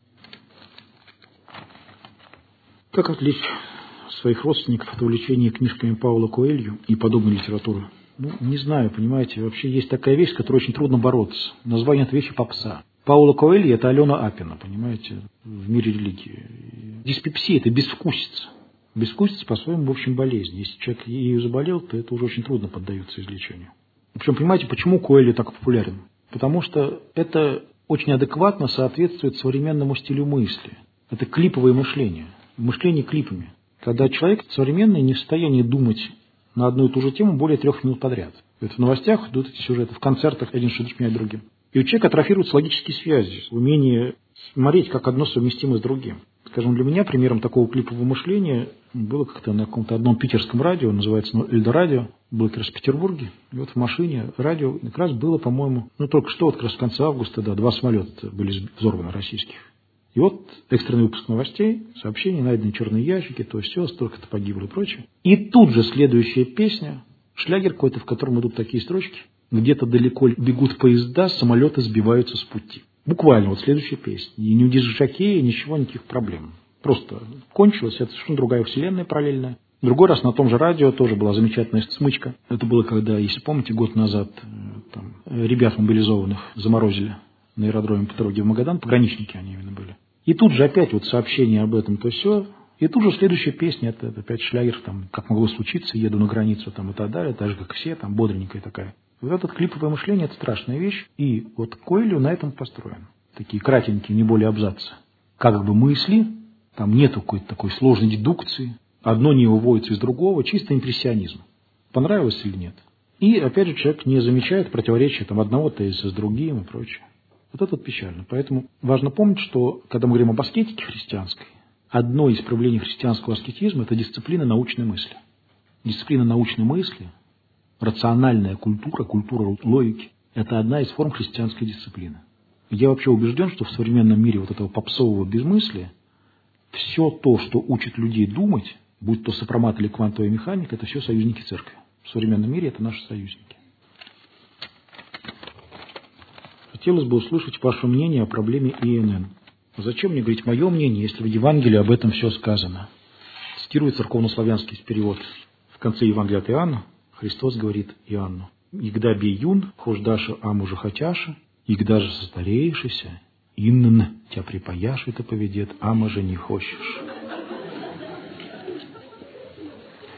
Как отвлечь своих родственников от увлечения книжками Паула Коэльо и подобной литературы? Ну, не знаю, понимаете, вообще есть такая вещь, с которой очень трудно бороться. Название этой вещи попса. Паула Коэльо – это Алена Апина, понимаете, в мире религии. Диспепсия – это безвкусица. Безвкусица по-своему, в общем, болезнь. Если человек ею заболел, то это уже очень трудно поддается излечению. В общем, понимаете, почему Коэльо так популярен? Потому что это очень адекватно соответствует современному стилю мысли. Это клиповое мышление. Мышление клипами. Когда человек современный не в состоянии думать на одну и ту же тему более 3 минут подряд. Это в новостях идут эти сюжеты, в концертах один сюжет сменяет другим. И у человека атрофируются логические связи, умение смотреть, как одно совместимо с другим. Скажем, для меня примером такого клипового мышления было как-то на каком-то одном питерском радио, называется Эльдорадио, было как раз в Петербурге. И вот в машине радио как раз было, по-моему, только что, вот как раз в конце августа, 2 самолета были взорваны российских. И вот экстренный выпуск новостей, сообщения, найденные черные ящики, то все, столько-то погибло и прочее. И тут же следующая песня, шлягер какой-то, в котором идут такие строчки: «Где-то далеко бегут поезда, самолеты сбиваются с пути». Буквально вот следующая песня. И ни у диджакея, ничего, никаких проблем. Просто кончилось, это совершенно другая вселенная параллельная. Другой раз на том же радио тоже была замечательная смычка. Это было, когда, если помните, год назад там, ребят мобилизованных заморозили на аэродроме по дороге в Магадан, пограничники они именно были. И тут же опять вот сообщение об этом, то все. И тут же следующая песня, это опять шлягер, там, как могло случиться, еду на границу там, и так далее, так же, как все, там, бодренькая такая. Вот это клиповое мышление – это страшная вещь. И вот Коэльо на этом построен. Такие кратенькие, не более абзацы. Как бы мысли, там нету какой-то такой сложной дедукции, одно не выводится из другого, чисто импрессионизм. Понравилось или нет? И опять же человек не замечает противоречия там, одного тезиса с другим и прочее. Вот это вот печально. Поэтому важно помнить, что когда мы говорим об аскетике христианской, одно из проявлений христианского аскетизма – это дисциплина научной мысли. Дисциплина научной мысли, рациональная культура, культура логики – это одна из форм христианской дисциплины. Я вообще убежден, что в современном мире вот этого попсового безмыслия все то, что учит людей думать, будь то сопромат или квантовая механика, это все союзники церкви. В современном мире это наши союзники. Хотелось бы услышать ваше мнение о проблеме ИНН. Зачем мне говорить мое мнение, если в Евангелии об этом все сказано? Цитирую церковнославянский перевод. В конце Евангелия от Иоанна Христос говорит Иоанну: «Игда бей юн, хождаша амужа хотяша, игда же состареешься, инн тебя припаяшет и поведет, ама же не хочешь».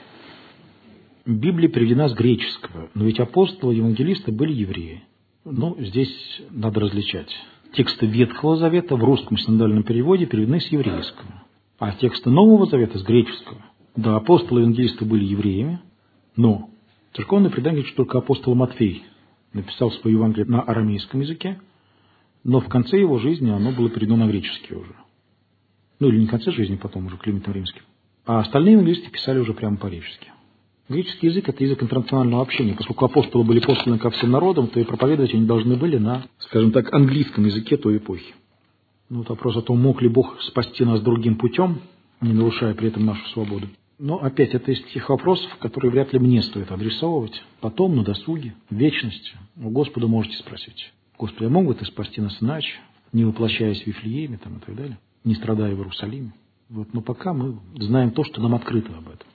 Библия переведена с греческого, но ведь апостолы и евангелисты были евреи. Ну, здесь надо различать. Тексты Ветхого Завета в русском синодальном переводе переведены с еврейского, а тексты Нового Завета с греческого. Да, апостолы и евангелисты были евреями, но церковное предание говорит, что только апостол Матфей написал свое Евангелие на арамейском языке, но в конце его жизни оно было переведено на греческий уже. Ну, или не в конце жизни, потом уже Климентом Римским. А остальные евангелисты писали уже прямо по-гречески. Греческий язык – это язык интернационального общения. Поскольку апостолы были посланы ко всем народам, то и проповедовать они должны были на, скажем так, английском языке той эпохи. Ну, вот вопрос о том, мог ли Бог спасти нас другим путем, не нарушая при этом нашу свободу. Но опять это из тех вопросов, которые вряд ли мне стоит адресовывать. Потом, на досуге, в вечности. У Господа можете спросить: Господи, а мог бы ты спасти нас иначе, не воплощаясь в Вифлееме там, и так далее, не страдая в Иерусалиме? Вот, но пока мы знаем то, что нам открыто об этом.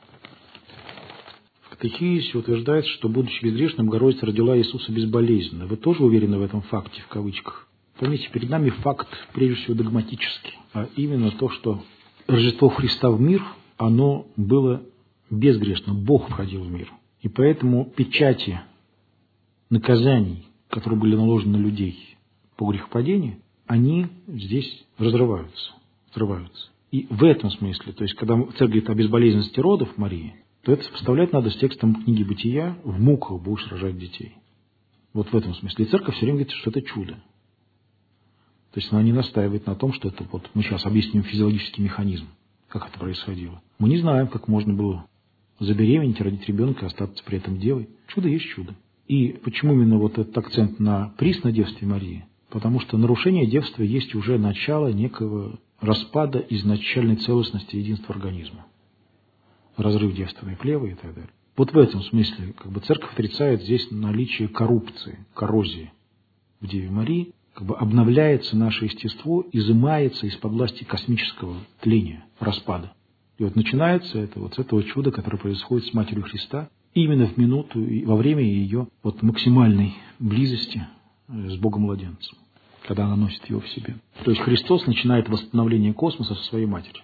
В катехизисе утверждается, что, будучи безгрешным, Богородица родила Иисуса безболезненно. Вы тоже уверены в этом факте, в кавычках? Помните, перед нами факт, прежде всего, догматический, а именно то, что Рождество Христа в мир, оно было безгрешно, Бог входил в мир. И поэтому печати наказаний, которые были наложены на людей по грехопадению, они здесь разрываются. И в этом смысле, то есть, когда церковь говорит о безболезненности родов Марии, то это сопоставлять надо с текстом книги Бытия: «В муках будешь рожать детей». Вот в этом смысле. И церковь все время говорит, что это чудо. То есть она не настаивает на том, что это вот мы сейчас объясним физиологический механизм, как это происходило. Мы не знаем, как можно было забеременеть, родить ребенка и остаться при этом девой. Чудо есть чудо. И почему именно вот этот акцент на приснодевстве Марии? Потому что нарушение девства есть уже начало некого распада изначальной целостности единства организма. Разрыв девственной плевы и так далее. Вот в этом смысле церковь отрицает здесь наличие коррупции, коррозии в Деве Марии. Обновляется наше естество, изымается из-под власти космического тления, распада. И вот начинается это вот с этого чуда, которое происходит с Матерью Христа, именно в минуту и во время ее максимальной близости с Богом-младенцем, когда она носит его в себе. То есть Христос начинает восстановление космоса со своей матери.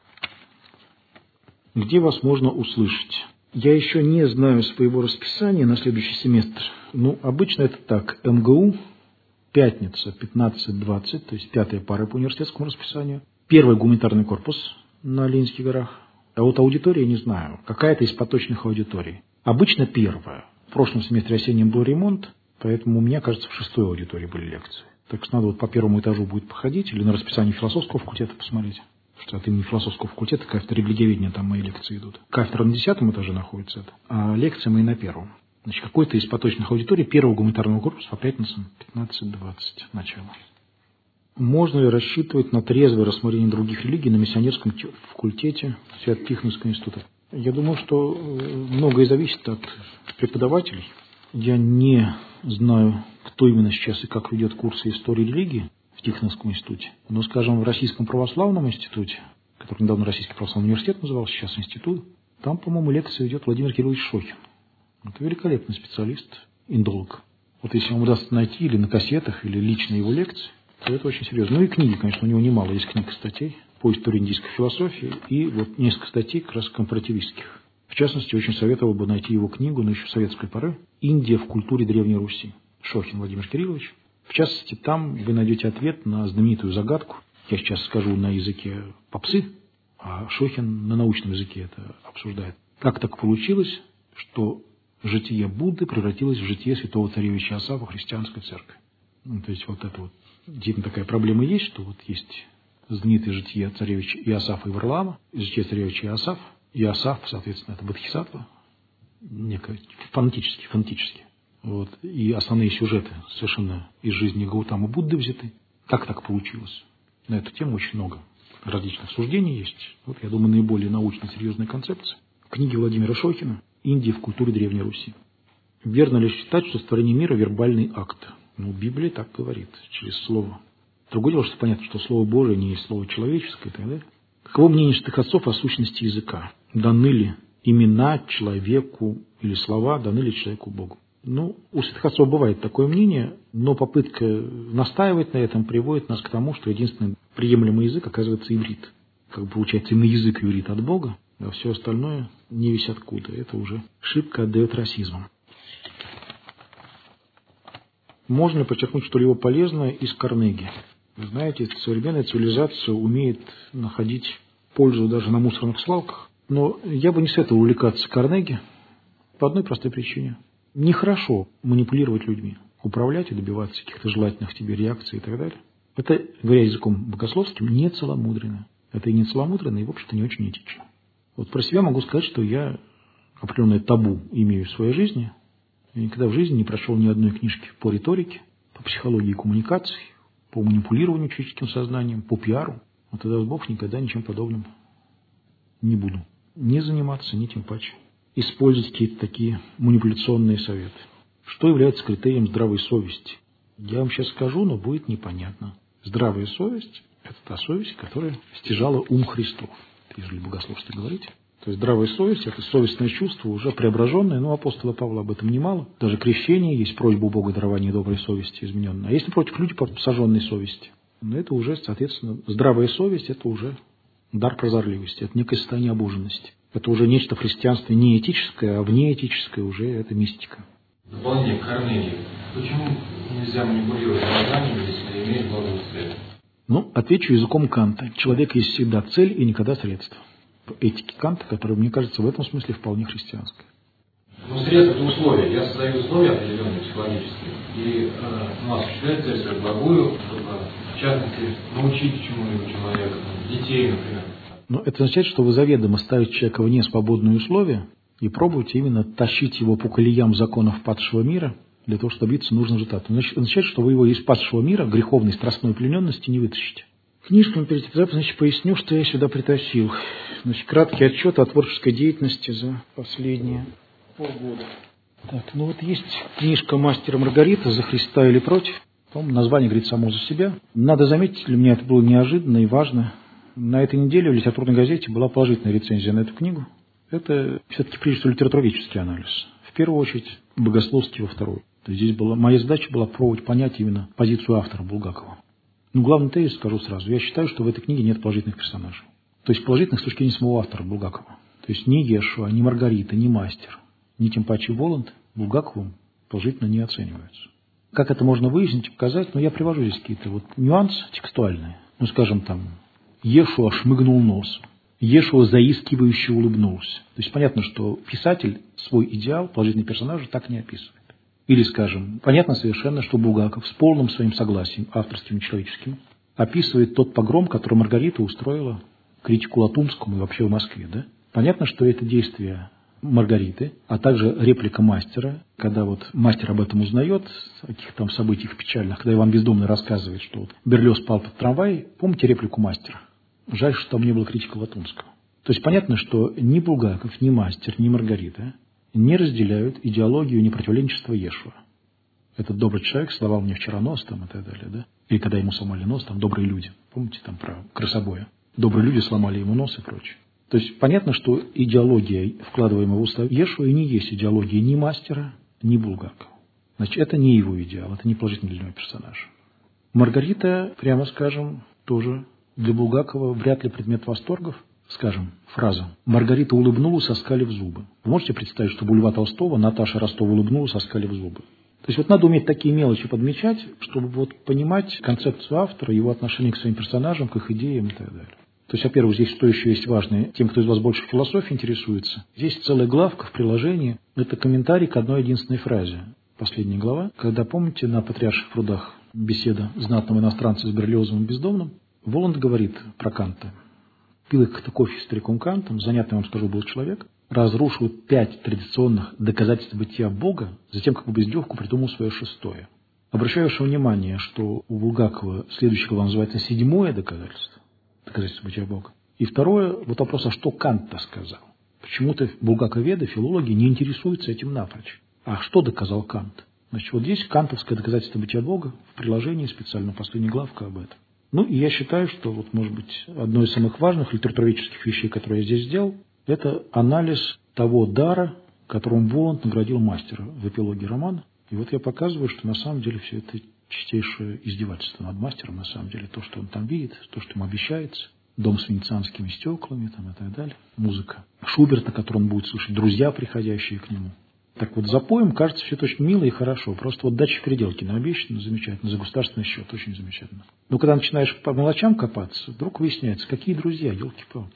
Где вас можно услышать? Я еще не знаю своего расписания на следующий семестр. Обычно это так. МГУ, пятница, 15-20, то есть 5-я пара по университетскому расписанию. Первый гуманитарный корпус на Ленинских горах. А вот аудитория не знаю. Какая-то из поточных аудиторий. Обычно первая. В прошлом семестре осеннем был ремонт, поэтому у меня, кажется, в 6-й аудитории были лекции. Так что надо по первому этажу будет походить или на расписание философского факультета посмотреть. Что от имени философского факультета кафедра религиоведения, там мои лекции идут. Кафедра на 10-м этаже находится, а лекции мои на 1-м. Значит, какой-то из поточных аудиторий первого гуманитарного корпуса по пятницам 15-20 начало. Можно ли рассчитывать на трезвое рассмотрение других религий на миссионерском факультете Свято-Тихоновского института? Я думаю, что многое зависит от преподавателей. Я не знаю, кто именно сейчас и как ведет курсы истории религии в Тихоновском институте. Но, скажем, в Российском православном институте, который недавно Российский православный университет назывался, сейчас институт, там, по-моему, лекцию ведет Владимир Кириллович Шохин. Это великолепный специалист, индолог. Вот если вам удастся найти или на кассетах, или лично его лекции, то это очень серьезно. И книги, конечно, у него немало. Есть книг и статей по истории индийской философии и вот несколько статей как раз компаративистских. В частности, очень советовал бы найти его книгу, но еще советской поры, «Индия в культуре Древней Руси». Шохин Владимир Кириллович. В частности, там вы найдете ответ на знаменитую загадку. Я сейчас скажу на языке попсы, а Шохин на научном языке это обсуждает. Как так получилось, что житие Будды превратилось в житие святого царевича Иосафа христианской церкви? То есть вот это вот действительно такая проблема есть, что вот есть знаменитое житие царевича Иосафа и Варлаама, житие царевича Иосаф. Иосаф, соответственно, это бодхисаттва, некое фонетически. Вот. И основные сюжеты совершенно из жизни Гаутамы Будды взяты. Как так получилось? На эту тему очень много различных суждений есть. Вот, я думаю, наиболее научно серьезная концепция. Книги Владимира Шохина «Индия в культуре Древней Руси». Верно ли считать, что сотворение мира – вербальный акт? Библия так говорит, через слово. Другое дело, что понятно, что слово Божие не есть слово человеческое и так далее. Каково мнение святых отцов о сущности языка? Даны ли имена человеку или слова, даны ли человеку Богу? У святых отцов бывает такое мнение, но попытка настаивать на этом приводит нас к тому, что единственный приемлемый язык оказывается иврит. Получается именно язык иврит от Бога, а все остальное не весь откуда. Это уже шибко отдает расизмом. Можно ли подчеркнуть что-либо полезное из Карнеги? Вы знаете, современная цивилизация умеет находить пользу даже на мусорных свалках. Но я бы не советовал увлекаться Карнеги по одной простой причине. Нехорошо манипулировать людьми, управлять и добиваться каких-то желательных тебе реакций и так далее. Это, говоря языком богословским, не целомудренно. Это и не целомудренно, и, в общем-то, не очень этично. Вот про себя могу сказать, что я определенное табу имею в своей жизни. Я никогда в жизни не прошел ни одной книжки по риторике, по психологии коммуникаций, по манипулированию человеческим сознанием, по пиару. Вот тогда, Бог, никогда ничем подобным не буду ни заниматься, ни тем паче использовать какие-то такие манипуляционные советы. Что является критерием здравой совести? Я вам сейчас скажу, но будет непонятно. Здравая совесть – это та совесть, которая стяжала ум Христов, если богословски говорить. То есть здравая совесть – это совестное чувство, уже преображенное, но апостола Павла об этом немало. Даже крещение есть просьба у Бога дарования доброй совести измененной. А если против люди сожженной совести, но это уже, соответственно, здравая совесть – это уже дар прозорливости, это некое состояние обуженности. Это уже нечто в христианстве не этическое, а внеэтическое уже это мистика. Дополнение к Карнеги. Почему нельзя манипулировать глазами, если имеешь благую цель? Ну, отвечу языком Канта. Человек есть всегда цель и никогда средство. Этики Канта, которая, мне кажется, в этом смысле вполне христианская. Ну, средства – это условия. Я создаю условия определенные психологические. И у нас осуществляет цель свою благую, чтобы, в частности, научить чему-либо человека, детей, например. Но это означает, что вы заведомо ставите человека вне свободные условия и пробуете именно тащить его по колеям законов падшего мира для того, чтобы добиться нужного результата. Это означает, что вы его из падшего мира, греховной, страстной плененности не вытащите. Книжку перед этим, значит, поясню, что я сюда притащил. Значит, краткий отчет о творческой деятельности за последние полгода. Так, ну вот есть книжка «Мастер и Маргарита. За Христа или против». По-моему, название говорит само за себя. Надо заметить, для меня это было неожиданно и важно. На этой неделе в литературной газете была положительная рецензия на эту книгу. Это все-таки прежде всего литературоведческий анализ. В первую очередь, богословский во вторую. То есть здесь моя задача была пробовать понять именно позицию автора Булгакова. Ну, главный тезис скажу сразу. Я считаю, что в этой книге нет положительных персонажей. То есть положительных с точки зрения самого автора Булгакова. То есть ни Ешуа, ни Маргарита, ни Мастер, ни тем паче Воланд Булгаковым положительно не оцениваются. Как это можно выяснить и показать? Ну, я привожу здесь какие-то вот нюансы текстуальные. Ну, скажем, там, Ешуа шмыгнул носом. Ешуа заискивающе улыбнулся. То есть понятно, что писатель свой идеал, положительный персонаж, так не описывает. Или, скажем, понятно совершенно, что Булгаков с полным своим согласием, авторским и человеческим, описывает тот погром, который Маргарита устроила критику Латунскому и вообще в Москве. Да? Понятно, что это действие Маргариты, а также реплика Мастера, когда вот Мастер об этом узнает, о каких там событиях печальных, когда Иван Бездомный рассказывает, что вот Берлиоз пал под трамвай, помните реплику Мастера? Жаль, что там не было критика Латунского. То есть понятно, что ни Булгаков, ни Мастер, ни Маргарита не разделяют идеологию непротивленчества Ешуа. Этот добрый человек сломал мне вчера нос там, и так далее. Да? Или когда ему сломали нос, там добрые люди. Помните там про красобоя? Добрые люди сломали ему нос и прочее. То есть понятно, что идеология, вкладываемая в уста Ешуа, не есть идеология ни Мастера, ни Булгакова. Значит, это не его идеал, это не положительный для него персонаж. Маргарита, прямо скажем, тоже для Булгакова вряд ли предмет восторгов. Скажем, фраза «Маргарита улыбнулась, оскалив зубы». Вы можете представить, что у Льва Толстого Наташа Ростова улыбнулась, оскалив зубы? То есть вот надо уметь такие мелочи подмечать, чтобы вот понимать концепцию автора, его отношение к своим персонажам, к их идеям и так далее. То есть, во-первых, здесь что еще есть важное, тем, кто из вас больше философией интересуется, здесь целая главка в приложении, это комментарий к одной единственной фразе. Последняя глава, когда, помните, на Патриарших прудах беседа знатного иностранца с Берлиозом и Бездомным, Воланд говорит про Канта. Пил их как-то кофе с стариком Кантом, занятный, вам скажу, был человек, разрушил 5 традиционных доказательств бытия Бога, затем, как бы без издевку, придумал свое 6-е. Обращаю ваше внимание, что у Булгакова следующая глава называется 7-е доказательство бытия Бога. И второе, вот вопрос, а что Кант-то сказал? Почему-то булгаковеды, филологи не интересуются этим напрочь. А что доказал Кант? Значит, вот здесь кантовское доказательство бытия Бога, в приложении специально последняя главка об этом. Ну, и я считаю, что, вот, может быть, одной из самых важных литературоведческих вещей, которые я здесь сделал, это анализ того дара, которым Воланд наградил Мастера в эпилоге романа. И вот я показываю, что на самом деле все это чистейшее издевательство над Мастером, на самом деле, то, что он там видит, то, что ему обещается, «Дом с венецианскими стеклами» там, и так далее. Музыка Шуберта, которую он будет слушать, друзья, приходящие к нему. Так вот, за поем кажется все это очень мило и хорошо. Просто вот дача в Переделкино обещана, замечательно, за государственный счет, очень замечательно. Но когда начинаешь по мелочам копаться, вдруг выясняется, какие друзья, елки-палки.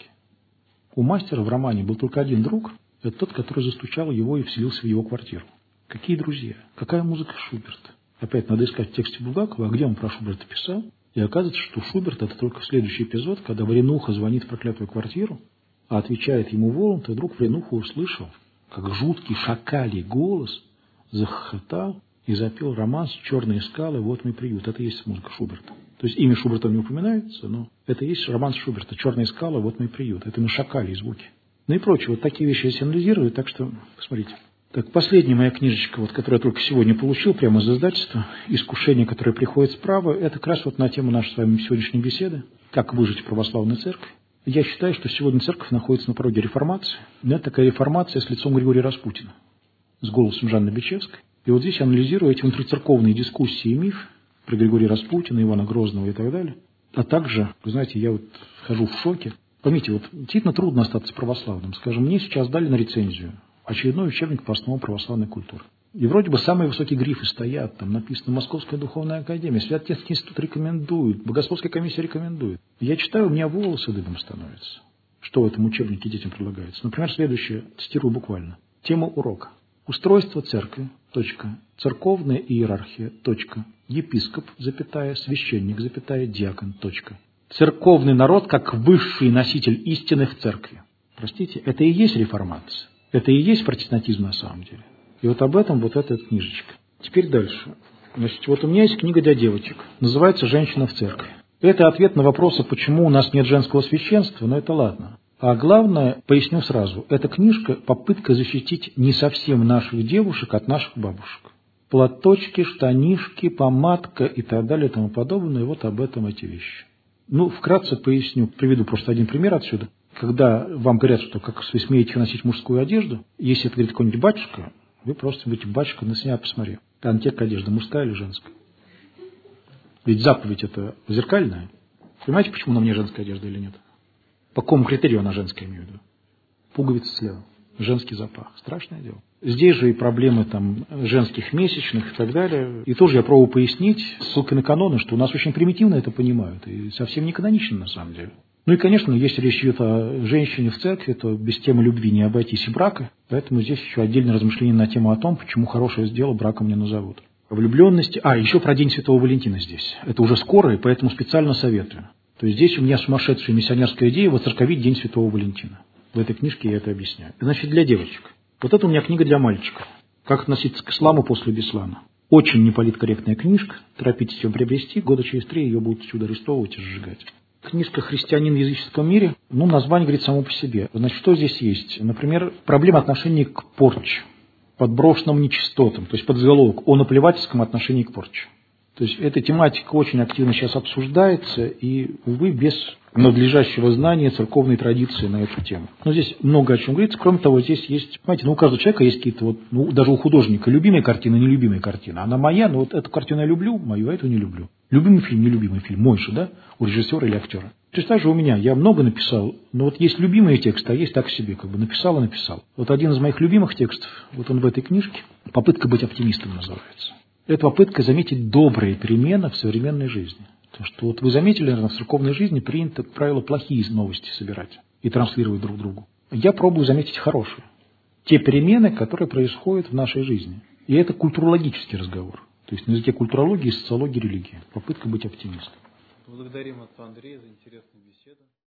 У мастера в романе был только один друг, это тот, который застучал его и вселился в его квартиру. Какие друзья? Какая музыка Шуберта? Опять надо искать в тексте Булгакова, а где он про Шуберта писал. И оказывается, что Шуберт — это только следующий эпизод, когда Варенуха звонит в проклятую квартиру, а отвечает ему Воланд, и вдруг Варенуха услышал, как жуткий шакалий голос захохотал и запел романс «Черные скалы, вот мой приют». Это и есть музыка Шуберта. То есть имя Шуберта не упоминается, но это и есть романс Шуберта «Черные скалы, вот мой приют». Это именно шакалий звуки. Ну и прочее. Вот такие вещи я себе анализирую, так что посмотрите. Так, последняя моя книжечка, вот, которую я только сегодня получил, прямо из издательства, «Искушение, которое приходит справа», это как раз вот на тему нашей с вами сегодняшней беседы, как выжить в православной церкви. Я считаю, что сегодня церковь находится на пороге реформации. Но это такая реформация с лицом Григория Распутина, с голосом Жанны Бичевской. И вот здесь я анализирую эти внутрицерковные дискуссии и миф про Григория Распутина, Ивана Грозного и так далее. А также, вы знаете, я вот хожу в шоке. Поймите, вот действительно трудно остаться православным. Скажем, мне сейчас дали на рецензию очередной учебник по основам православной культуры. И вроде бы самые высокие грифы стоят, там написано «Московская духовная академия», Свято-Тихий институт рекомендует, Богословская комиссия рекомендует. Я читаю, у меня волосы дыбом становятся. Что в этом учебнике детям предлагается? Например, следующее, цитирую буквально. Тема урока. Устройство церкви, церковная иерархия, епископ, священник, диакон, церковный народ как высший носитель истины в церкви. Простите, это и есть реформация. Это и есть протестантизм на самом деле. И вот об этом вот эта книжечка. Теперь дальше. Значит, вот у меня есть книга для девочек. Называется «Женщина в церкви». Это ответ на вопросы, почему у нас нет женского священства, но это ладно. А главное, поясню сразу, эта книжка – попытка защитить не совсем наших девушек от наших бабушек. Платочки, штанишки, помадка и так далее и тому подобное. Вот об этом эти вещи. Ну, вкратце поясню, приведу просто один пример отсюда. Когда вам говорят, что как вы смеете носить мужскую одежду, если это говорит какой-нибудь батюшка, вы просто будете батюшка, на себя посмотри. Антека одежда, мужская или женская? Ведь заповедь это зеркальная. Понимаете, почему на мне женская одежда или нет? По какому критерию она женская, имею в виду? Пуговица слева, женский запах. Страшное дело. Здесь же и проблемы там женских месячных и так далее. И тоже я пробую пояснить, ссылкой на каноны, что у нас очень примитивно это понимают. И совсем не канонично на самом деле. Ну и, конечно, если речь идет о женщине в церкви, то без темы любви не обойтись и брака. Поэтому здесь еще отдельное размышление на тему о том, почему хорошее дело браком не назовут. Влюбленности. Еще про День Святого Валентина здесь. Это уже скоро, и поэтому специально советую. То есть здесь у меня сумасшедшая миссионерская идея воцерковить День Святого Валентина. В этой книжке я это объясняю. Значит, для девочек. Вот это у меня книга для мальчиков. Как относиться к исламу после Беслана. Очень неполиткорректная книжка. Торопитесь ее приобрести. Года через 3 ее будут отсюда арестовывать и сжигать. Книжка «Христианин в языческом мире». Название говорит само по себе. Значит, что здесь есть? Например, проблема отношения к порче, подброшенным нечистотам. То есть подзаголовок о наплевательском отношении к порче. То есть эта тематика очень активно сейчас обсуждается и, увы, без надлежащего знания церковной традиции на эту тему. Но здесь много о чем говорится. Кроме того, здесь есть, понимаете, у каждого человека есть какие-то даже у художника любимые картины, нелюбимые картины. Она моя, но вот эту картину я люблю, мою, а эту не люблю. Любимый фильм, нелюбимый фильм, мой же, да, у режиссера или актера. Точно же у меня, я много написал, но вот есть любимые тексты, а есть так себе, написал и написал. Вот один из моих любимых текстов, вот он в этой книжке, «Попытка быть оптимистом» называется. Это попытка заметить добрые перемены в современной жизни. Потому что вот вы заметили, наверное, в церковной жизни принято, как правило, плохие новости собирать и транслировать друг другу. Я пробую заметить хорошие. Те перемены, которые происходят в нашей жизни. И это культурологический разговор. То есть на языке культурологии, социологии, религии. Попытка быть оптимистом. Благодарим отца Андрея за интересную беседу.